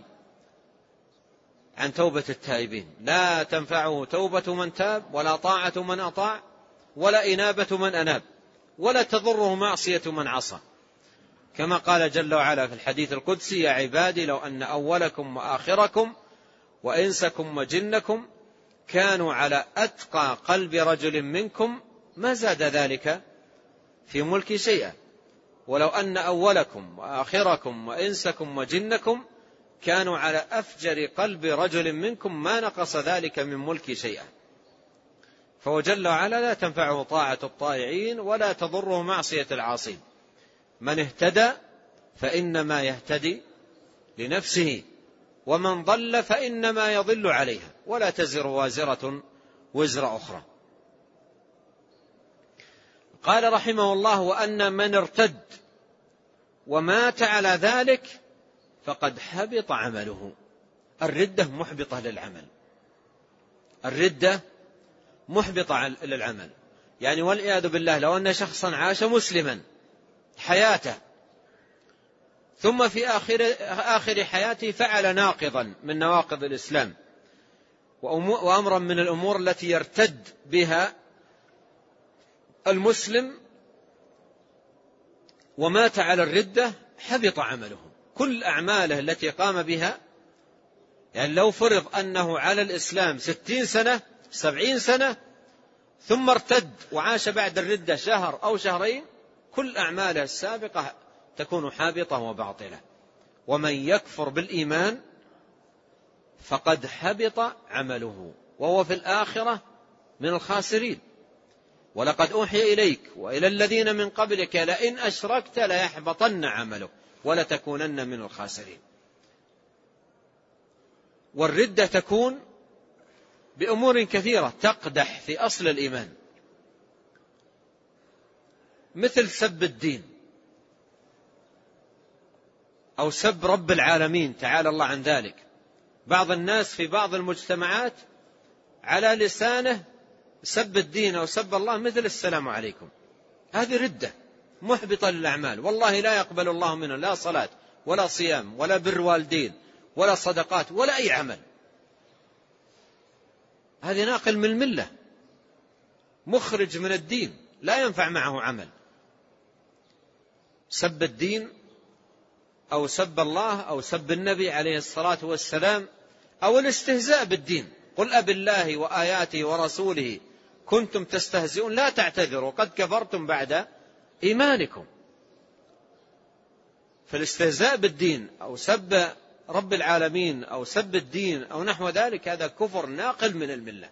عن توبة التائبين. لا تنفعه توبة من تاب ولا طاعة من أطاع ولا إنابة من أناب ولا تضره معصية من عصى، كما قال جل وعلا في الحديث القدسي: يا عبادي لو أن أولكم وآخركم وإنسكم وجنكم كانوا على أتقى قلب رجل منكم ما زاد ذلك في ملك شيئا، ولو أن أولكم وآخركم وإنسكم وجنكم كانوا على أفجر قلب رجل منكم ما نقص ذلك من ملك شيئا. فهو جل وعلا لا تنفعه طاعة الطائعين ولا تضره معصية العاصين. من اهتدى فإنما يهتدي لنفسه ومن ضل فإنما يضل عليها ولا تزر وازرة وزر أخرى. قال رحمه الله: وأن من ارتد ومات على ذلك فقد حبط عمله. الردة محبطة للعمل، الردة محبطة للعمل. يعني والعياذ بالله لو أن شخصا عاش مسلما حياته ثم في آخر, آخر حياته فعل ناقضا من نواقض الإسلام وأمرا من الأمور التي يرتد بها المسلم ومات على الردة، حبط عمله. كل أعماله التي قام بها، يعني لو فرض أنه على الإسلام ستين سنة سبعين سنة ثم ارتد وعاش بعد الردة شهر أو شهرين، كل أعماله السابقة تكون حابطة وباطلة. ومن يكفر بالإيمان فقد حبط عمله وهو في الآخرة من الخاسرين. ولقد أوحي إليك وإلى الذين من قبلك لئن أشركت ليحبطن عملك ولتكونن من الخاسرين. والردة تكون بأمور كثيرة تقدح في أصل الإيمان، مثل سب الدين أو سب رب العالمين تعالى الله عن ذلك. بعض الناس في بعض المجتمعات على لسانه سب الدين أو سب الله مثل السلام عليكم. هذه ردة محبطة للأعمال، والله لا يقبل الله منه لا صلاة ولا صيام ولا بر والدين ولا صدقات ولا أي عمل. هذه ناقل من الملة، مخرج من الدين، لا ينفع معه عمل. سب الدين أو سب الله أو سب النبي عليه الصلاة والسلام أو الاستهزاء بالدين. قل أب الله وآياته ورسوله كنتم تستهزئون لا تعتذروا قد كفرتم بعد إيمانكم. فالاستهزاء بالدين أو سب رب العالمين أو سب الدين أو نحو ذلك هذا كفر ناقل من الملة.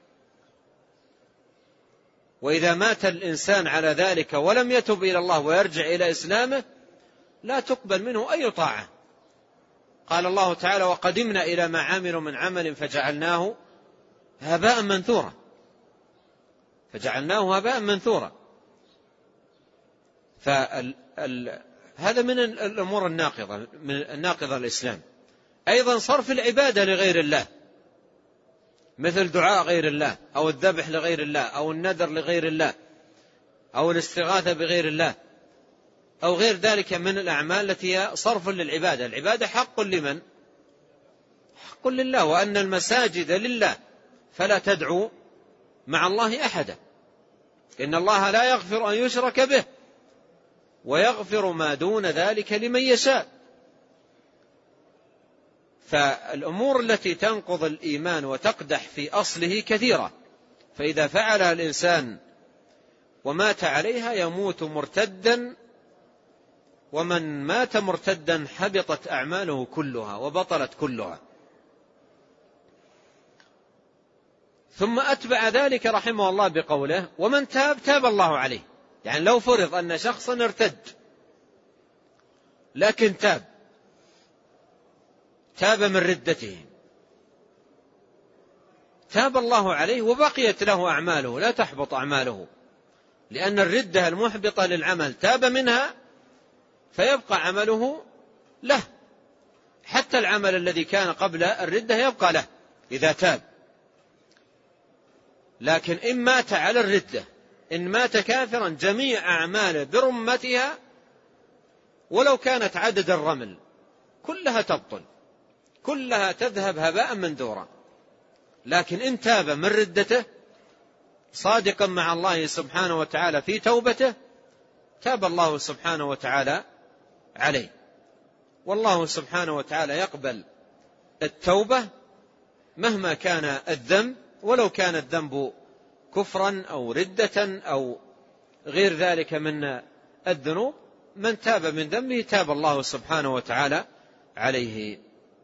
وإذا مات الإنسان على ذلك ولم يتب إلى الله ويرجع إلى إسلامه لا تقبل منه أي طاعة. قال الله تعالى وقدمنا إلى ما عملوا من عمل فجعلناه هباء منثورا فجعلناه هباء منثورا. فهذا من الأمور الناقضة من الناقضة الإسلام. أيضا صرف العبادة لغير الله مثل دعاء غير الله أو الذبح لغير الله أو النذر لغير الله أو الاستغاثة بغير الله أو غير ذلك من الأعمال التي هي صرف للعبادة. العبادة حق لمن؟ حق لله، وأن المساجد لله فلا تدعوا مع الله أحدا. إن الله لا يغفر أن يشرك به ويغفر ما دون ذلك لمن يشاء. فالأمور التي تنقض الإيمان وتقدح في أصله كثيرة، فإذا فعلها الإنسان ومات عليها يموت مرتدا، ومن مات مرتدا حبطت أعماله كلها وبطلت كلها. ثم أتبع ذلك رحمه الله بقوله ومن تاب تاب الله عليه. يعني لو فرض أن شخصا ارتد لكن تاب تاب من ردته تاب الله عليه وبقيت له أعماله لا تحبط أعماله، لأن الردة المحبطة للعمل تاب منها فيبقى عمله له، حتى العمل الذي كان قبل الردة يبقى له إذا تاب. لكن إن مات على الردة إن مات كافرا جميع أعماله برمتها ولو كانت عدد الرمل كلها تبطل كلها تذهب هباء منثورا. لكن إن تاب من ردته صادقا مع الله سبحانه وتعالى في توبته تاب الله سبحانه وتعالى عليه. والله سبحانه وتعالى يقبل التوبة مهما كان الذنب، ولو كان الذنب كفرا أو ردة أو غير ذلك من الذنوب. من تاب من ذنبه تاب الله سبحانه وتعالى عليه.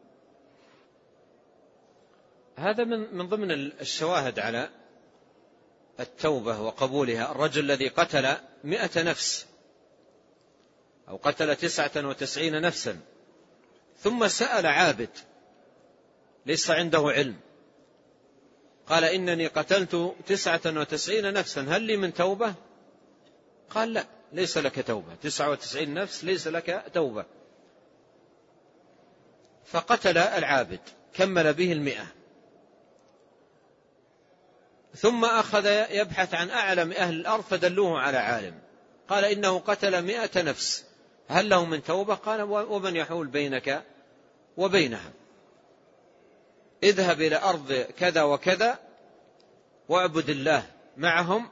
هذا من من ضمن الشواهد على التوبة وقبولها. الرجل الذي قتل مئة نفس أو قتل تسعة وتسعين نفسا ثم سأل عابد ليس عنده علم قال إنني قتلت تسعة وتسعين نفسا هل لي من توبة؟ قال لا ليس لك توبة، تسعة وتسعين نفس ليس لك توبة. فقتل العابد كمل به المئة، ثم أخذ يبحث عن أعلم أهل الأرض فدلوه على عالم قال إنه قتل مئة نفس هل له من توبة؟ قال ومن يحول بينك وبينها؟ اذهب إلى أرض كذا وكذا واعبد الله معهم.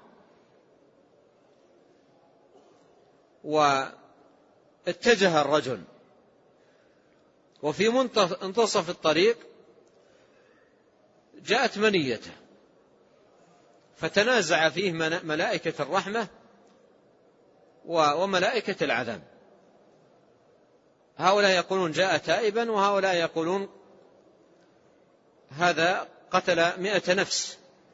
واتجه الرجل وفي منتصف الطريق جاءت منيته فتنازع فيه ملائكة الرحمة وملائكة العذاب. هؤلاء يقولون جاء تائبا وهؤلاء يقولون هذا قتل مئة نفس.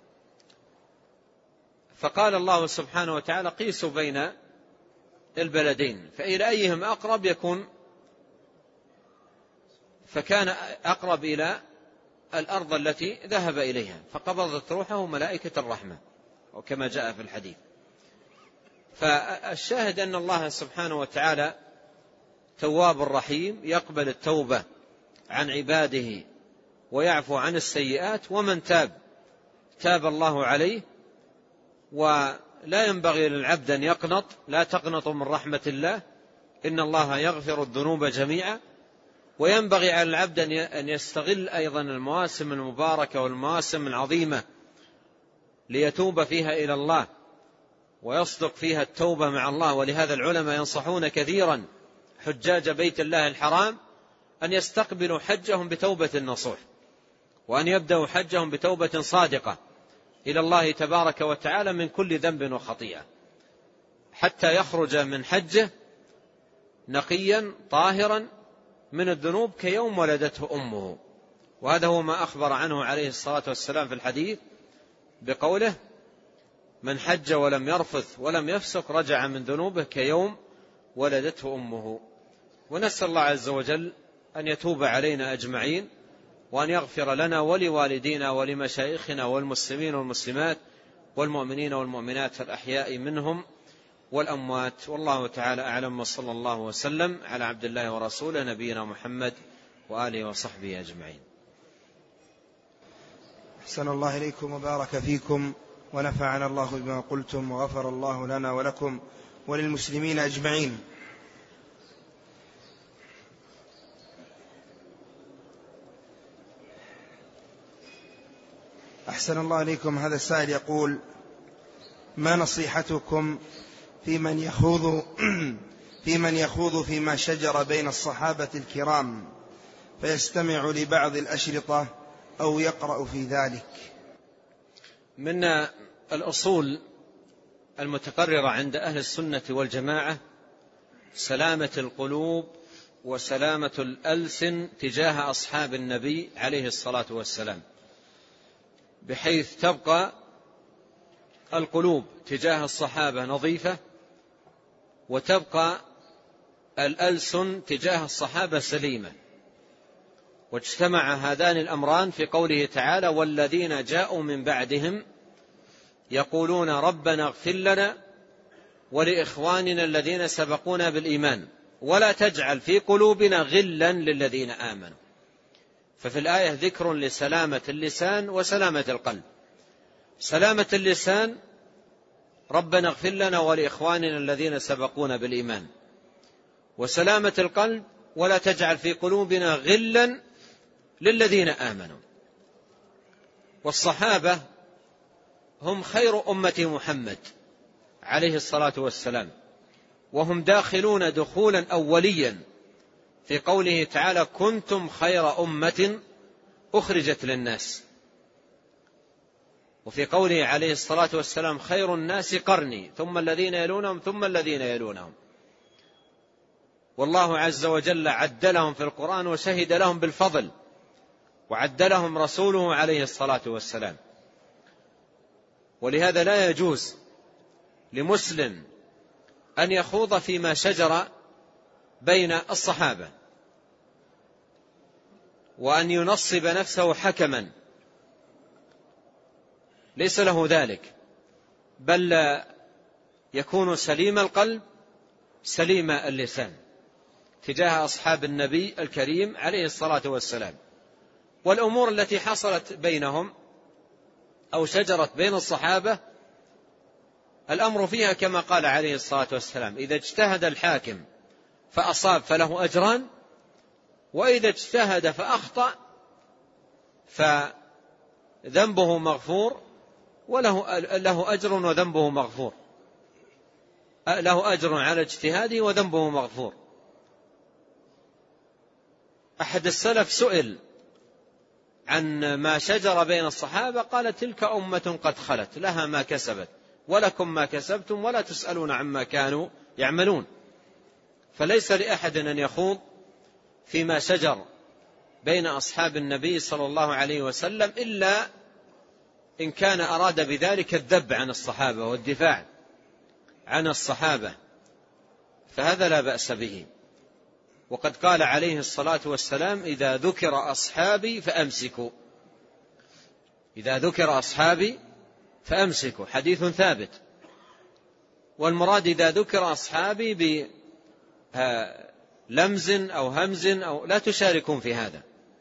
فقال الله سبحانه وتعالى قيسوا بين البلدين فإلى أيهم أقرب يكون، فكان أقرب إلى الأرض التي ذهب إليها فقبضت روحه ملائكة الرحمة وكما جاء في الحديث. فالشاهد أن الله سبحانه وتعالى تواب رحيم يقبل التوبة عن عباده ويعفو عن السيئات. ومن تاب تاب الله عليه. ولا ينبغي للعبد أن يقنط، لا تقنطوا من رحمة الله إن الله يغفر الذنوب جميعا. وينبغي على العبد أن يستغل أيضا المواسم المباركة والمواسم العظيمة ليتوب فيها إلى الله ويصدق فيها التوبة مع الله. ولهذا العلماء ينصحون كثيرا حجاج بيت الله الحرام أن يستقبلوا حجهم بتوبة نصوح، وأن يبدأوا حجهم بتوبة صادقة إلى الله تبارك وتعالى من كل ذنب وخطيئة، حتى يخرج من حجه نقيا طاهرا من الذنوب كيوم ولدته أمه. وهذا هو ما أخبر عنه عليه الصلاة والسلام في الحديث بقوله: من حج ولم يرفث ولم يفسق رجع من ذنوبه كيوم ولدته أمه. ونسأل الله عز وجل أن يتوب علينا أجمعين، وأن يغفر لنا ولوالدينا ولمشايخنا والمسلمين والمسلمات والمؤمنين والمؤمنات الأحياء منهم والأموات. والله تعالى أعلم، وصلى الله وسلم على عبد الله ورسوله نبينا محمد وآله وصحبه أجمعين. أحسن الله إليكم وبارك فيكم، ونفعنا الله بما قلتم، وغفر الله لنا ولكم وللمسلمين أجمعين. أحسن الله إليكم. هذا السائل يقول: ما نصيحتكم في من يخوض في من يخوض فيما شجر بين الصحابة الكرام فيستمع لبعض الأشرطة أو يقرأ في ذلك؟ من الأصول المتقررة عند أهل السنة والجماعة سلامة القلوب وسلامة الألسن تجاه أصحاب النبي عليه الصلاة والسلام، بحيث تبقى القلوب تجاه الصحابة نظيفة، وتبقى الألسن تجاه الصحابة سليمة. واجتمع هذان الأمران في قوله تعالى: والذين جاءوا من بعدهم يقولون ربنا اغفر لنا ولإخواننا الذين سبقونا بالإيمان ولا تجعل في قلوبنا غلا للذين آمنوا. ففي الآية ذكر لسلامة اللسان وسلامة القلب. سلامة اللسان: ربنا اغفر لنا ولإخواننا الذين سبقونا بالإيمان. وسلامة القلب: ولا تجعل في قلوبنا غلا للذين آمنوا. والصحابة هم خير أمة محمد عليه الصلاة والسلام، وهم داخلون دخولا أوليا في قوله تعالى: كنتم خير أمة أخرجت للناس. وفي قوله عليه الصلاة والسلام: خير الناس قرني ثم الذين يلونهم ثم الذين يلونهم. والله عز وجل عدلهم في القرآن وشهد لهم بالفضل، وعدلهم رسوله عليه الصلاة والسلام. ولهذا لا يجوز لمسلم أن يخوض فيما شجر بين الصحابة وأن ينصب نفسه حكما، ليس له ذلك، بل يكون سليم القلب سليم اللسان تجاه أصحاب النبي الكريم عليه الصلاة والسلام. والأمور التي حصلت بينهم أو شجرت بين الصحابة الأمر فيها كما قال عليه الصلاة والسلام: إذا اجتهد الحاكم فأصاب فله أجران، وإذا اجتهد فأخطأ فذنبه مغفور وله له أجر وذنبه مغفور، له أجر على اجتهاده وذنبه مغفور. أحد السلف سئل عن ما شجر بين الصحابة قال: تلك أمة قد خلت لها ما كسبت ولكم ما كسبتم ولا تسألون عما كانوا يعملون. فليس لأحد أن يخوض فيما شجر بين أصحاب النبي صلى الله عليه وسلم إلا إن كان أراد بذلك الذب عن الصحابة والدفاع عن الصحابة، فهذا لا بأس به. وقد قال عليه الصلاة والسلام: إذا ذكر أصحابي فأمسكوا، إذا ذكر أصحابي فأمسكوا، حديث ثابت. والمراد إذا ذكر أصحابي بلمز أو همز أو لا تشاركون في هذا،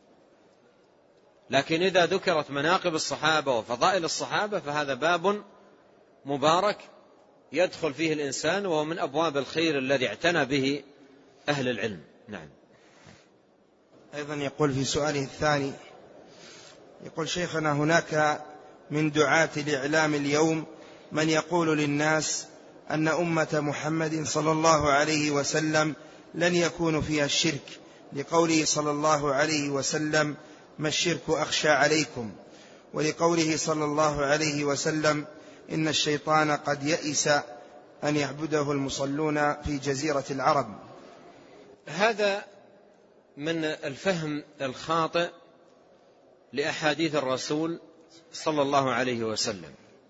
لكن إذا ذكرت مناقب الصحابة وفضائل الصحابة فهذا باب مبارك يدخل فيه الإنسان، وهو من أبواب الخير الذي اعتنى به أهل العلم. نعم. أيضا يقول في سؤاله الثاني، يقول: شيخنا، هناك من دعاة الإعلام اليوم من يقول للناس أن أمة محمد صلى الله عليه وسلم لن يكون فيها الشرك، لقوله صلى الله عليه وسلم: ما الشرك أخشى عليكم، ولقوله صلى الله عليه وسلم: إن الشيطان قد يئس أن يعبده المصلون في جزيرة العرب. هذا من الفهم الخاطئ لأحاديث الرسول صلى الله عليه وسلم،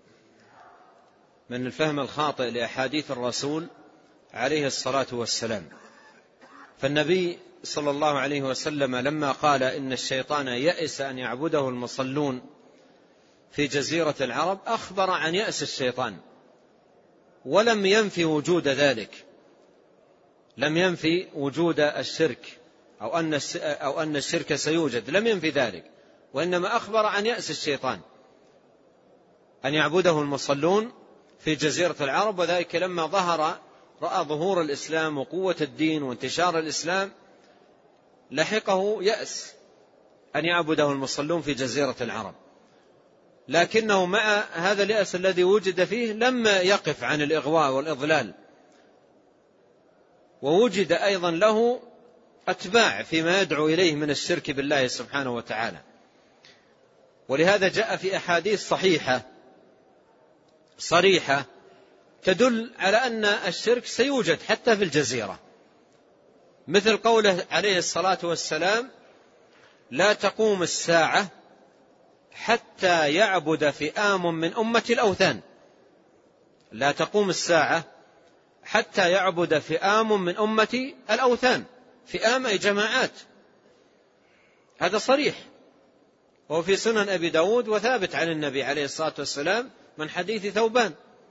من الفهم الخاطئ لأحاديث الرسول عليه الصلاة والسلام. فالنبي صلى الله عليه وسلم لما قال إن الشيطان يئس أن يعبده المصلون في جزيرة العرب أخبر عن يأس الشيطان، ولم ينفي وجود ذلك، لم ينفي وجود الشرك أو أن أو أن الشرك سيوجد، لم ينفي ذلك، وإنما أخبر عن يأس الشيطان أن يعبده المصلون في جزيرة العرب. وذلك لما ظهر رأى ظهور الإسلام وقوة الدين وانتشار الإسلام لحقه يأس أن يعبده المصلون في جزيرة العرب، لكنه مع هذا اليأس الذي وجد فيه لم يقف عن الإغواء والإضلال، ووجد أيضا له أتباع فيما يدعو إليه من الشرك بالله سبحانه وتعالى. ولهذا جاء في أحاديث صحيحة صريحة تدل على أن الشرك سيوجد حتى في الجزيرة، مثل قوله عليه الصلاة والسلام: لا تقوم الساعة حتى يعبد فئام من أمة الأوثان. لا تقوم الساعة حتى يعبد فئام من أمة الأوثان. فئام أي جماعات، هذا صريح، وهو في سنن أبي داود وثابت عن النبي عليه الصلاة والسلام من حديث ثوبان.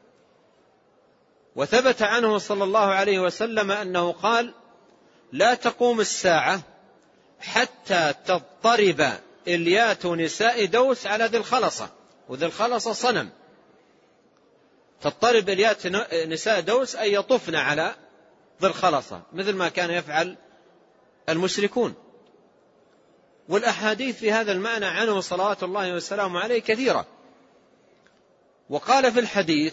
وثبت عنه صلى الله عليه وسلم أنه قال: لا تقوم الساعة حتى تضطرب إليات نساء دوس على ذي الخلصة. وذي الخلصة صنم، تضطرب إليات نساء دوس أي يطفن على ذي الخلصة مثل ما كان يفعل المشركون. والأحاديث في هذا المعنى عنه صلوات الله وسلامه عليه كثيرة. وقال في الحديث: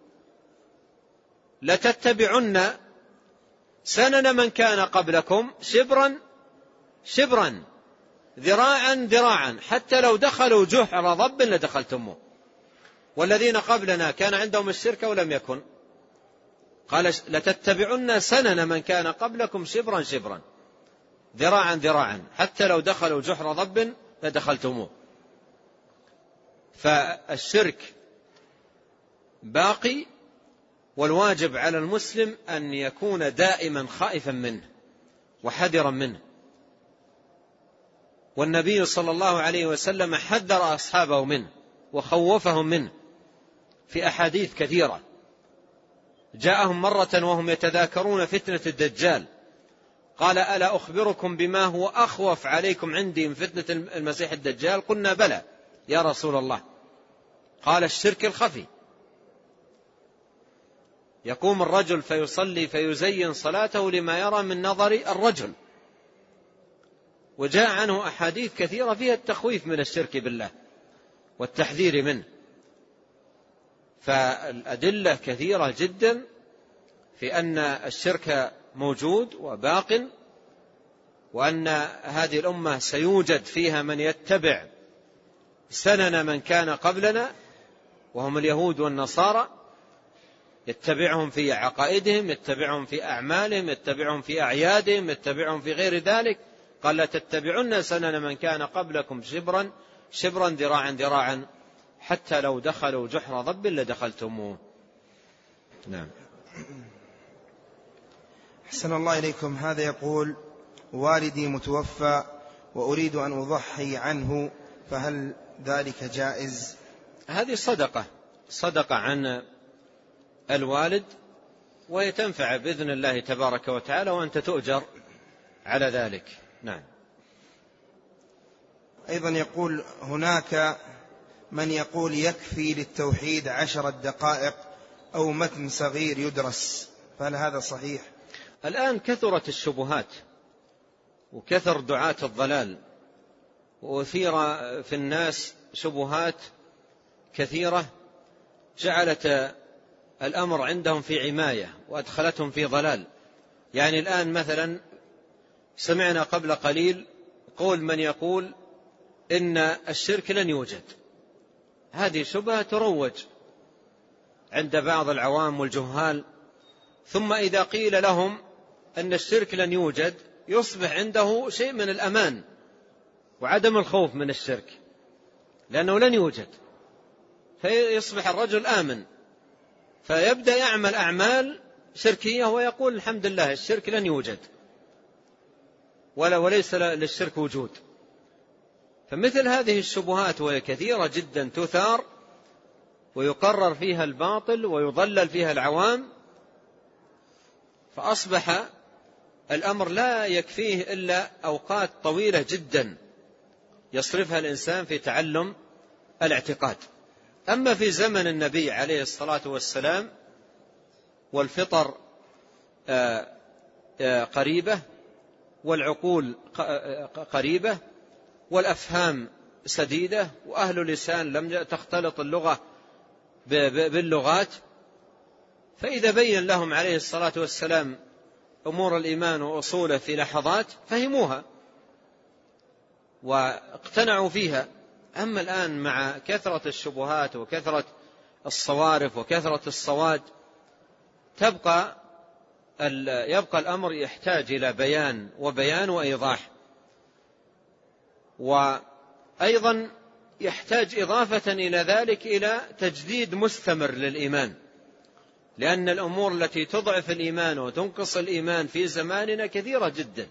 لتتبعن سنن من كان قبلكم شبرا شبرا ذراعا ذراعا حتى لو دخلوا جحر ضب لدخلتموه. والذين قبلنا كان عندهم الشرك ولم يكن، قال: لتتبعن سنن من كان قبلكم شبرا شبرا ذراعا ذراعا حتى لو دخلوا جحر ضب لدخلتموه. فالشرك باقي، والواجب على المسلم أن يكون دائما خائفا منه وحذرا منه. والنبي صلى الله عليه وسلم حذر أصحابه منه وخوفهم منه في أحاديث كثيرة. جاءهم مرة وهم يتذاكرون فتنة الدجال، قال: ألا أخبركم بما هو أخوف عليكم عندي من فتنة المسيح الدجال؟ قلنا: بلى يا رسول الله. قال: الشرك الخفي. يقوم الرجل فيصلي فيزين صلاته لما يرى من نظر الرجل. وجاء عنه أحاديث كثيرة فيها التخويف من الشرك بالله والتحذير منه. فالأدلة كثيرة جدا في أن الشرك موجود وباق، وأن هذه الأمة سيوجد فيها من يتبع سنن من كان قبلنا وهم اليهود والنصارى، يتبعهم في عقائدهم، يتبعهم في أعمالهم، يتبعهم في أعيادهم، يتبعهم في غير ذلك. قال: لا تتبعن سنن من كان قبلكم شبرا شبرا ذراعا ذراعا حتى لو دخلوا جحر ضب لدخلتموه. نعم. أحسن الله إليكم. هذا يقول: والدي متوفى وأريد أن أضحي عنه، فهل ذلك جائز؟ هذه صدقة صدقة عن الوالد، وهي تنفع بإذن الله تبارك وتعالى، وأنت تؤجر على ذلك. نعم. أيضا يقول: هناك من يقول يكفي للتوحيد عشرة دقائق أو متن صغير يدرس، فهل هذا صحيح؟ الآن كثرت الشبهات وكثر دعاة الضلال، وأثير في الناس شبهات كثيرة جعلت الأمر عندهم في عماية وأدخلتهم في ضلال. يعني الآن مثلا سمعنا قبل قليل قول من يقول إن الشرك لن يوجد. هذه شبهة تروج عند بعض العوام والجهال، ثم إذا قيل لهم أن الشرك لن يوجد يصبح عنده شيء من الأمان وعدم الخوف من الشرك، لأنه لن يوجد، فيصبح الرجل آمن، فيبدأ يعمل أعمال شركية ويقول الحمد لله الشرك لن يوجد ولا وليس للشرك وجود. فمثل هذه الشبهات وهي كثيرة جدا تثار ويقرر فيها الباطل ويضلل فيها العوام، فأصبح الأمر لا يكفيه إلا أوقات طويلة جدا يصرفها الإنسان في تعلم الاعتقاد. أما في زمن النبي عليه الصلاة والسلام والفطر قريبة والعقول قريبة والأفهام سديدة وأهل اللسان لم تختلط اللغة باللغات، فإذا بين لهم عليه الصلاة والسلام أمور الإيمان وأصوله في لحظات فهموها واقتنعوا فيها. أما الآن مع كثرة الشبهات وكثرة الصوارف وكثرة الصواد تبقى يبقى الأمر يحتاج إلى بيان وبيان وإيضاح، وأيضا يحتاج إضافة إلى ذلك إلى تجديد مستمر للإيمان، لأن الأمور التي تضعف الإيمان وتنقص الإيمان في زماننا كثيرة جدا،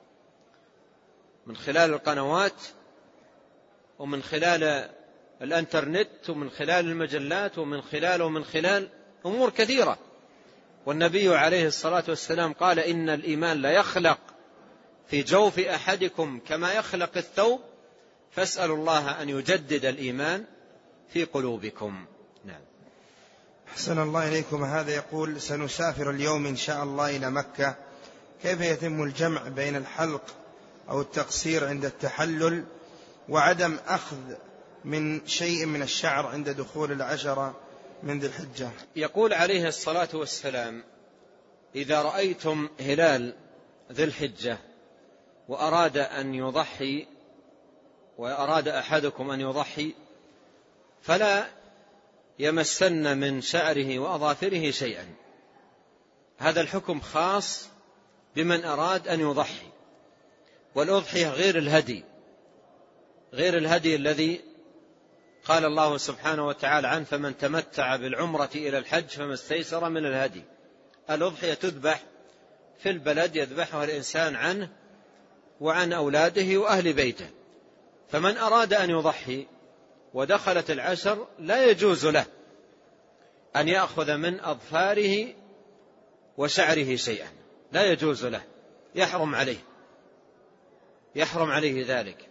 من خلال القنوات ومن خلال الانترنت ومن خلال المجلات ومن خلال ومن خلال أمور كثيرة. والنبي عليه الصلاة والسلام قال إن الإيمان لا يخلق في جوف أحدكم كما يخلق الثوب فاسألوا الله أن يجدد الإيمان في قلوبكم. نعم. أحسن الله إليكم. هذا يقول سنسافر اليوم إن شاء الله إلى مكة، كيف يتم الجمع بين الحلق أو التقصير عند التحلل وعدم أخذ من شيء من الشعر عند دخول العشرة من ذي الحجة؟ يقول عليه الصلاة والسلام إذا رأيتم هلال ذي الحجة وأراد أن يضحي وأراد أحدكم أن يضحي فلا يمسن من شعره وأظافره شيئا. هذا الحكم خاص بمن أراد أن يضحي، والأضحية غير الهدي، غير الهدي الذي قال الله سبحانه وتعالى عنه فمن تمتع بالعمرة إلى الحج فما استيسر من الهدي. الأضحية تذبح في البلد يذبحها الإنسان عنه وعن أولاده وأهل بيته، فمن أراد أن يضحي ودخلت العشر لا يجوز له أن يأخذ من أظفاره وشعره شيئا، لا يجوز له، يحرم عليه يحرم عليه ذلك،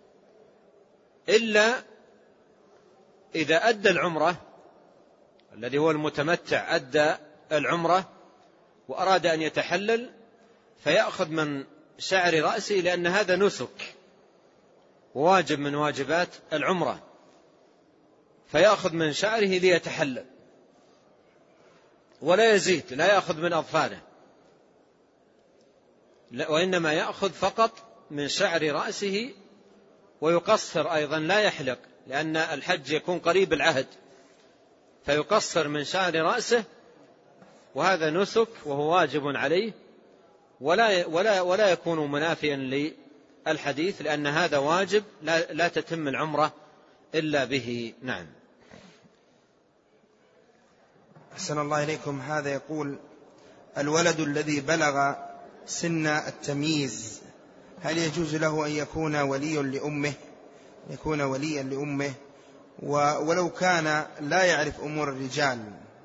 إلا إذا أدى العمرة، الذي هو المتمتع أدى العمرة وأراد أن يتحلل فيأخذ من شعر رأسه، لأن هذا نسك وواجب من واجبات العمرة، فيأخذ من شعره ليتحلل ولا يزيد، لا يأخذ من أظفاره، وإنما يأخذ فقط من شعر رأسه، ويقصر أيضا لا يحلق، لأن الحج يكون قريب العهد، فيقصر من شعر رأسه، وهذا نسك وهو واجب عليه، ولا, ولا, ولا يكون منافيا للحديث، لأن هذا واجب لا, لا تتم العمرة إلا به. نعم. أحسن الله إليكم. هذا يقول الولد الذي بلغ سن التمييز هل يجوز له أن يكون ولي لأمه يكون وليا لأمه ولو كان لا يعرف أمور الرجال؟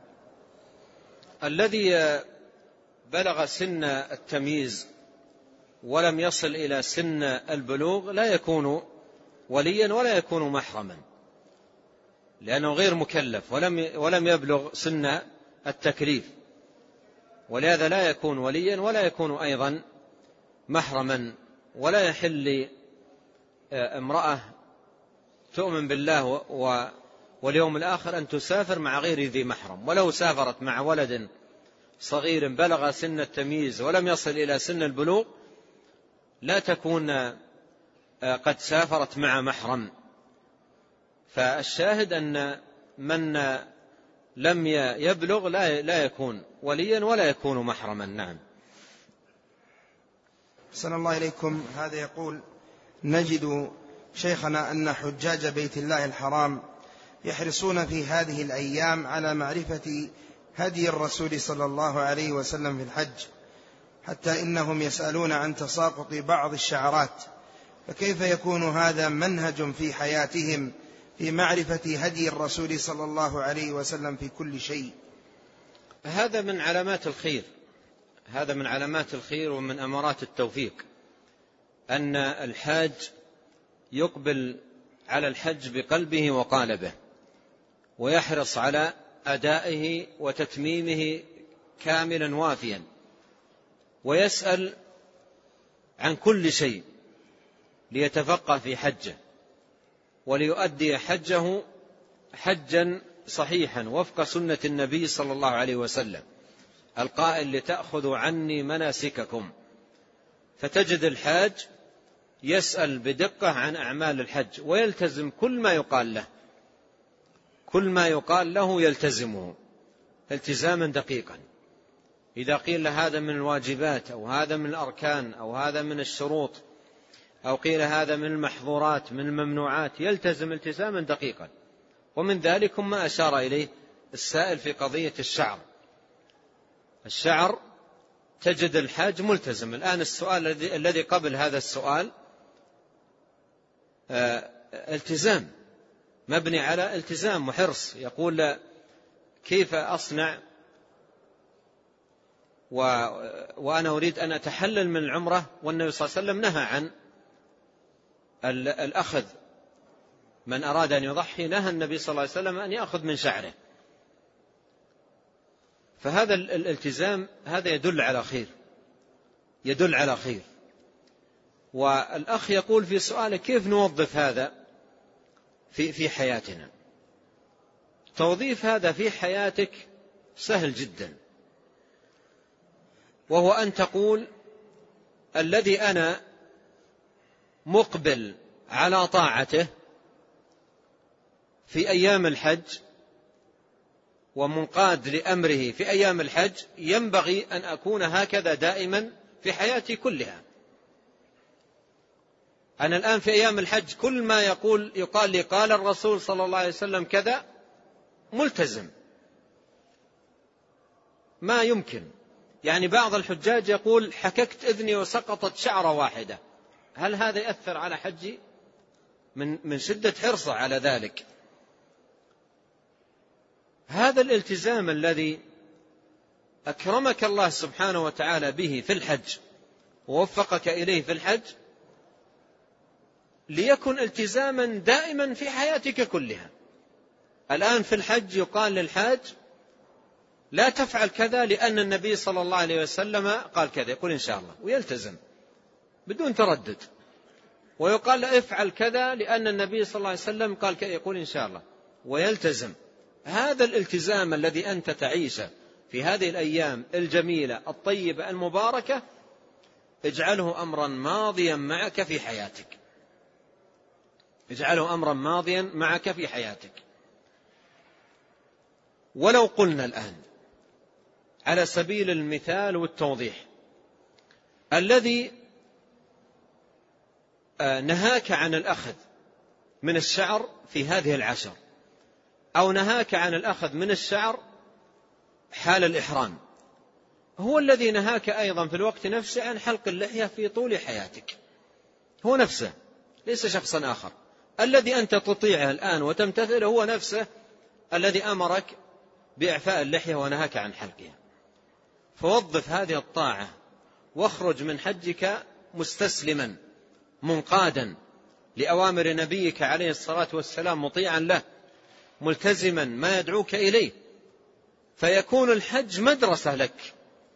الذي بلغ سن التمييز ولم يصل إلى سن البلوغ لا يكون وليا ولا يكون محرما، لأنه غير مكلف ولم ولم يبلغ سن التكليف، ولهذا لا يكون وليا ولا يكون أيضا محرما. ولا يحل امرأة تؤمن بالله واليوم الآخر أن تسافر مع غير ذي محرم، ولو سافرت مع ولد صغير بلغ سن التمييز ولم يصل إلى سن البلوغ لا تكون قد سافرت مع محرم. فالشاهد أن من لم يبلغ لا يكون وليا ولا يكون محرما. نعم. أحسن الله إليكم. هذا يقول: نجد شيخنا أن حجاج بيت الله الحرام يحرصون في هذه الأيام على معرفة هدي الرسول صلى الله عليه وسلم في الحج، حتى إنهم يسألون عن تساقط بعض الشعرات، فكيف يكون هذا منهج في حياتهم في معرفة هدي الرسول صلى الله عليه وسلم في كل شيء؟ هذا من علامات الخير، هذا من علامات الخير ومن أمارات التوفيق، أن الحاج يقبل على الحج بقلبه وقالبه، ويحرص على أدائه وتتميمه كاملا وافيا، ويسأل عن كل شيء ليتفقه في حجه وليؤدي حجه حجا صحيحا وفق سنة النبي صلى الله عليه وسلم القائل: لتأخذوا عني مناسككم. فتجد الحاج يسأل بدقة عن أعمال الحج ويلتزم كل ما يقال له، كل ما يقال له يلتزمه التزاما دقيقا. إذا قيل له هذا من الواجبات أو هذا من الأركان أو هذا من الشروط أو قيل هذا من المحظورات من الممنوعات يلتزم التزاما دقيقا. ومن ذلك ما أشار إليه السائل في قضية الشعر. الشعر تجد الحاج ملتزم. الآن السؤال الذي قبل هذا السؤال التزام، مبني على التزام وحرص. يقول: كيف أصنع و... وأنا أريد أن أتحلل من العمرة والنبي صلى الله عليه وسلم نهى عن الأخذ، من أراد أن يضحي نهى النبي صلى الله عليه وسلم أن يأخذ من شعره. فهذا الالتزام هذا يدل على خير، يدل على خير. والأخ يقول في سؤاله: كيف نوظف هذا في في حياتنا؟ توظيف هذا في حياتك سهل جدا، وهو أن تقول: الذي أنا مقبل على طاعته في أيام الحج ومنقاد لأمره في أيام الحج ينبغي أن أكون هكذا دائما في حياتي كلها. أنا الآن في أيام الحج كل ما يقول يقال لي قال الرسول صلى الله عليه وسلم كذا ملتزم، ما يمكن. يعني بعض الحجاج يقول: حككت إذني وسقطت شعرة واحدة. هل هذا يأثر على حجي؟ من من شدة حرصه على ذلك. هذا الالتزام الذي أكرمك الله سبحانه وتعالى به في الحج ووفقك إليه في الحج ليكن التزاما دائما في حياتك كلها. الآن في الحج يقال للحاج: لا تفعل كذا لأن النبي صلى الله عليه وسلم قال كذا، يقول إن شاء الله ويلتزم بدون تردد. ويقال له: افعل كذا لأن النبي صلى الله عليه وسلم قال كذا، يقول إن شاء الله ويلتزم. هذا الالتزام الذي أنت تعيشه في هذه الأيام الجميلة الطيبة المباركة اجعله أمرا ماضيا معك في حياتك، اجعله أمرا ماضيا معك في حياتك. ولو قلنا الآن على سبيل المثال والتوضيح: الذي نهاك عن الأخذ من الشعر في هذه العشر، أو نهاك عن الأخذ من الشعر حال الإحرام، هو الذي نهاك أيضا في الوقت نفسه عن حلق اللحية في طول حياتك، هو نفسه ليس شخصا آخر. الذي أنت تطيعه الآن وتمتثله هو نفسه الذي أمرك بإعفاء اللحية ونهاك عن حلقها. فوظف هذه الطاعة واخرج من حجك مستسلما منقادا لأوامر نبيك عليه الصلاة والسلام، مطيعا له ملتزما ما يدعوك إليه، فيكون الحج مدرسة لك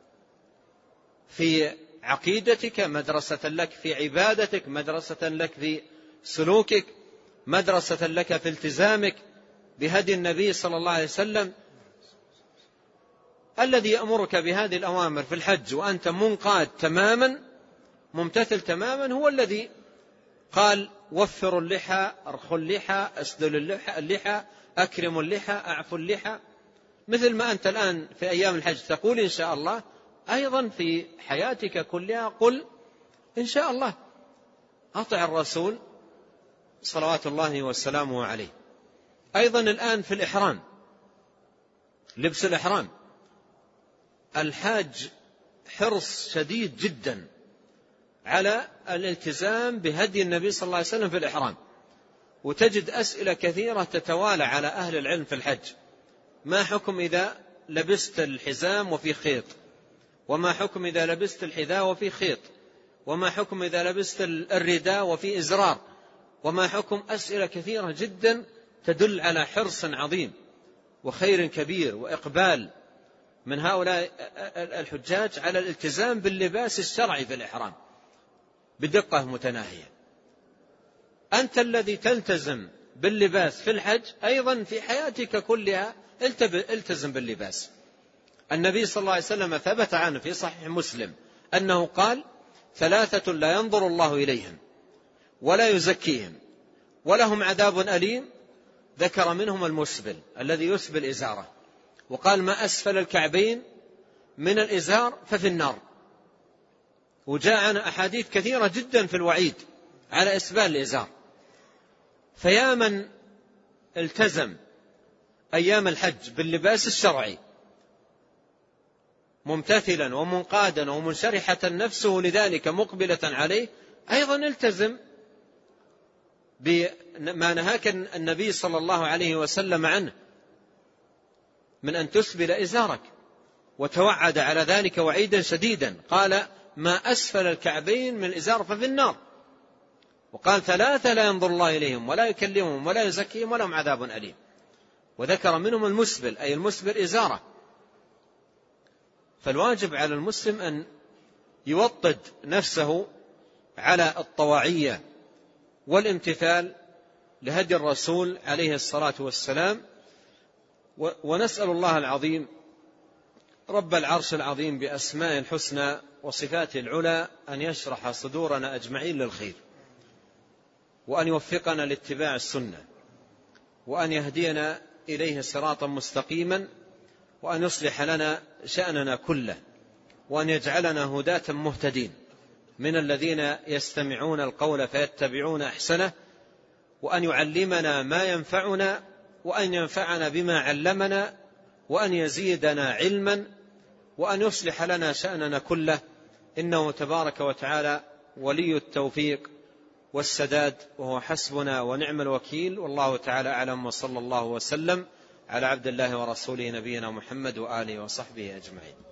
في عقيدتك، مدرسة لك في عبادتك، مدرسة لك في سلوكك، مدرسة لك في التزامك بهدي النبي صلى الله عليه وسلم. الذي يأمرك بهذه الأوامر في الحج وأنت منقاد تماما ممتثل تماما هو الذي قال وفروا اللحى، أرخوا اللحى، أسدلوا اللحى, اللحى أكرموا اللحى، أعفوا اللحى. مثل ما أنت الآن في أيام الحج تقول إن شاء الله، أيضا في حياتك كلها قل إن شاء الله. أطع الرسول صلوات الله وسلامه عليه. أيضا الآن في الإحرام، لبس الإحرام، الحاج حرص شديد جدا على الالتزام بهدي النبي صلى الله عليه وسلم في الإحرام، وتجد أسئلة كثيرة تتوالى على أهل العلم في الحج: ما حكم إذا لبست الحزام وفي خيط؟ وما حكم إذا لبست الحذاء وفي خيط؟ وما حكم إذا لبست الرداء وفي إزرار؟ وما حكم؟ أسئلة كثيرة جدا تدل على حرص عظيم وخير كبير وإقبال من هؤلاء الحجاج على الالتزام باللباس الشرعي في الإحرام بدقة متناهية. أنت الذي تلتزم باللباس في الحج أيضا في حياتك كلها التزم باللباس. النبي صلى الله عليه وسلم ثبت عنه في صحيح مسلم أنه قال: ثلاثة لا ينظر الله إليهم ولا يزكيهم ولهم عذاب أليم. ذكر منهم المسبل الذي يسبل إزاره، وقال: ما أسفل الكعبين من الإزار ففي النار. وجاء عن أحاديث كثيرة جدا في الوعيد على إسبال الإزار. فيا من التزم أيام الحج باللباس الشرعي ممتثلا ومنقادا ومنشرحة نفسه لذلك مقبلة عليه، أيضا التزم بما نهاك النبي صلى الله عليه وسلم عنه من أن تسبل إزارك، وتوعد على ذلك وعيدا شديدا. قال: ما أسفل الكعبين من الإزار ففي النار. وقال: ثلاثة لا ينظر الله إليهم ولا يكلمهم ولا يزكيهم ولهم عذاب أليم. وذكر منهم المسبل، أي المسبل إزاره. فالواجب على المسلم أن يوطد نفسه على الطواعية والامتثال لهدي الرسول عليه الصلاة والسلام. ونسأل الله العظيم رب العرش العظيم بأسماء الحسنى وصفاته العلى أن يشرح صدورنا أجمعين للخير، وأن يوفقنا لاتباع السنة، وأن يهدينا إليه صراطا مستقيما، وأن يصلح لنا شأننا كله، وأن يجعلنا هداة مهتدين من الذين يستمعون القول فيتبعون أحسنه، وأن يعلمنا ما ينفعنا، وأن ينفعنا بما علمنا، وأن يزيدنا علما، وأن يصلح لنا شأننا كله، إنه تبارك وتعالى ولي التوفيق والسداد، وهو حسبنا ونعم الوكيل. والله تعالى أعلم، وصلى الله وسلم على عبد الله ورسوله نبينا محمد وآله وصحبه أجمعين.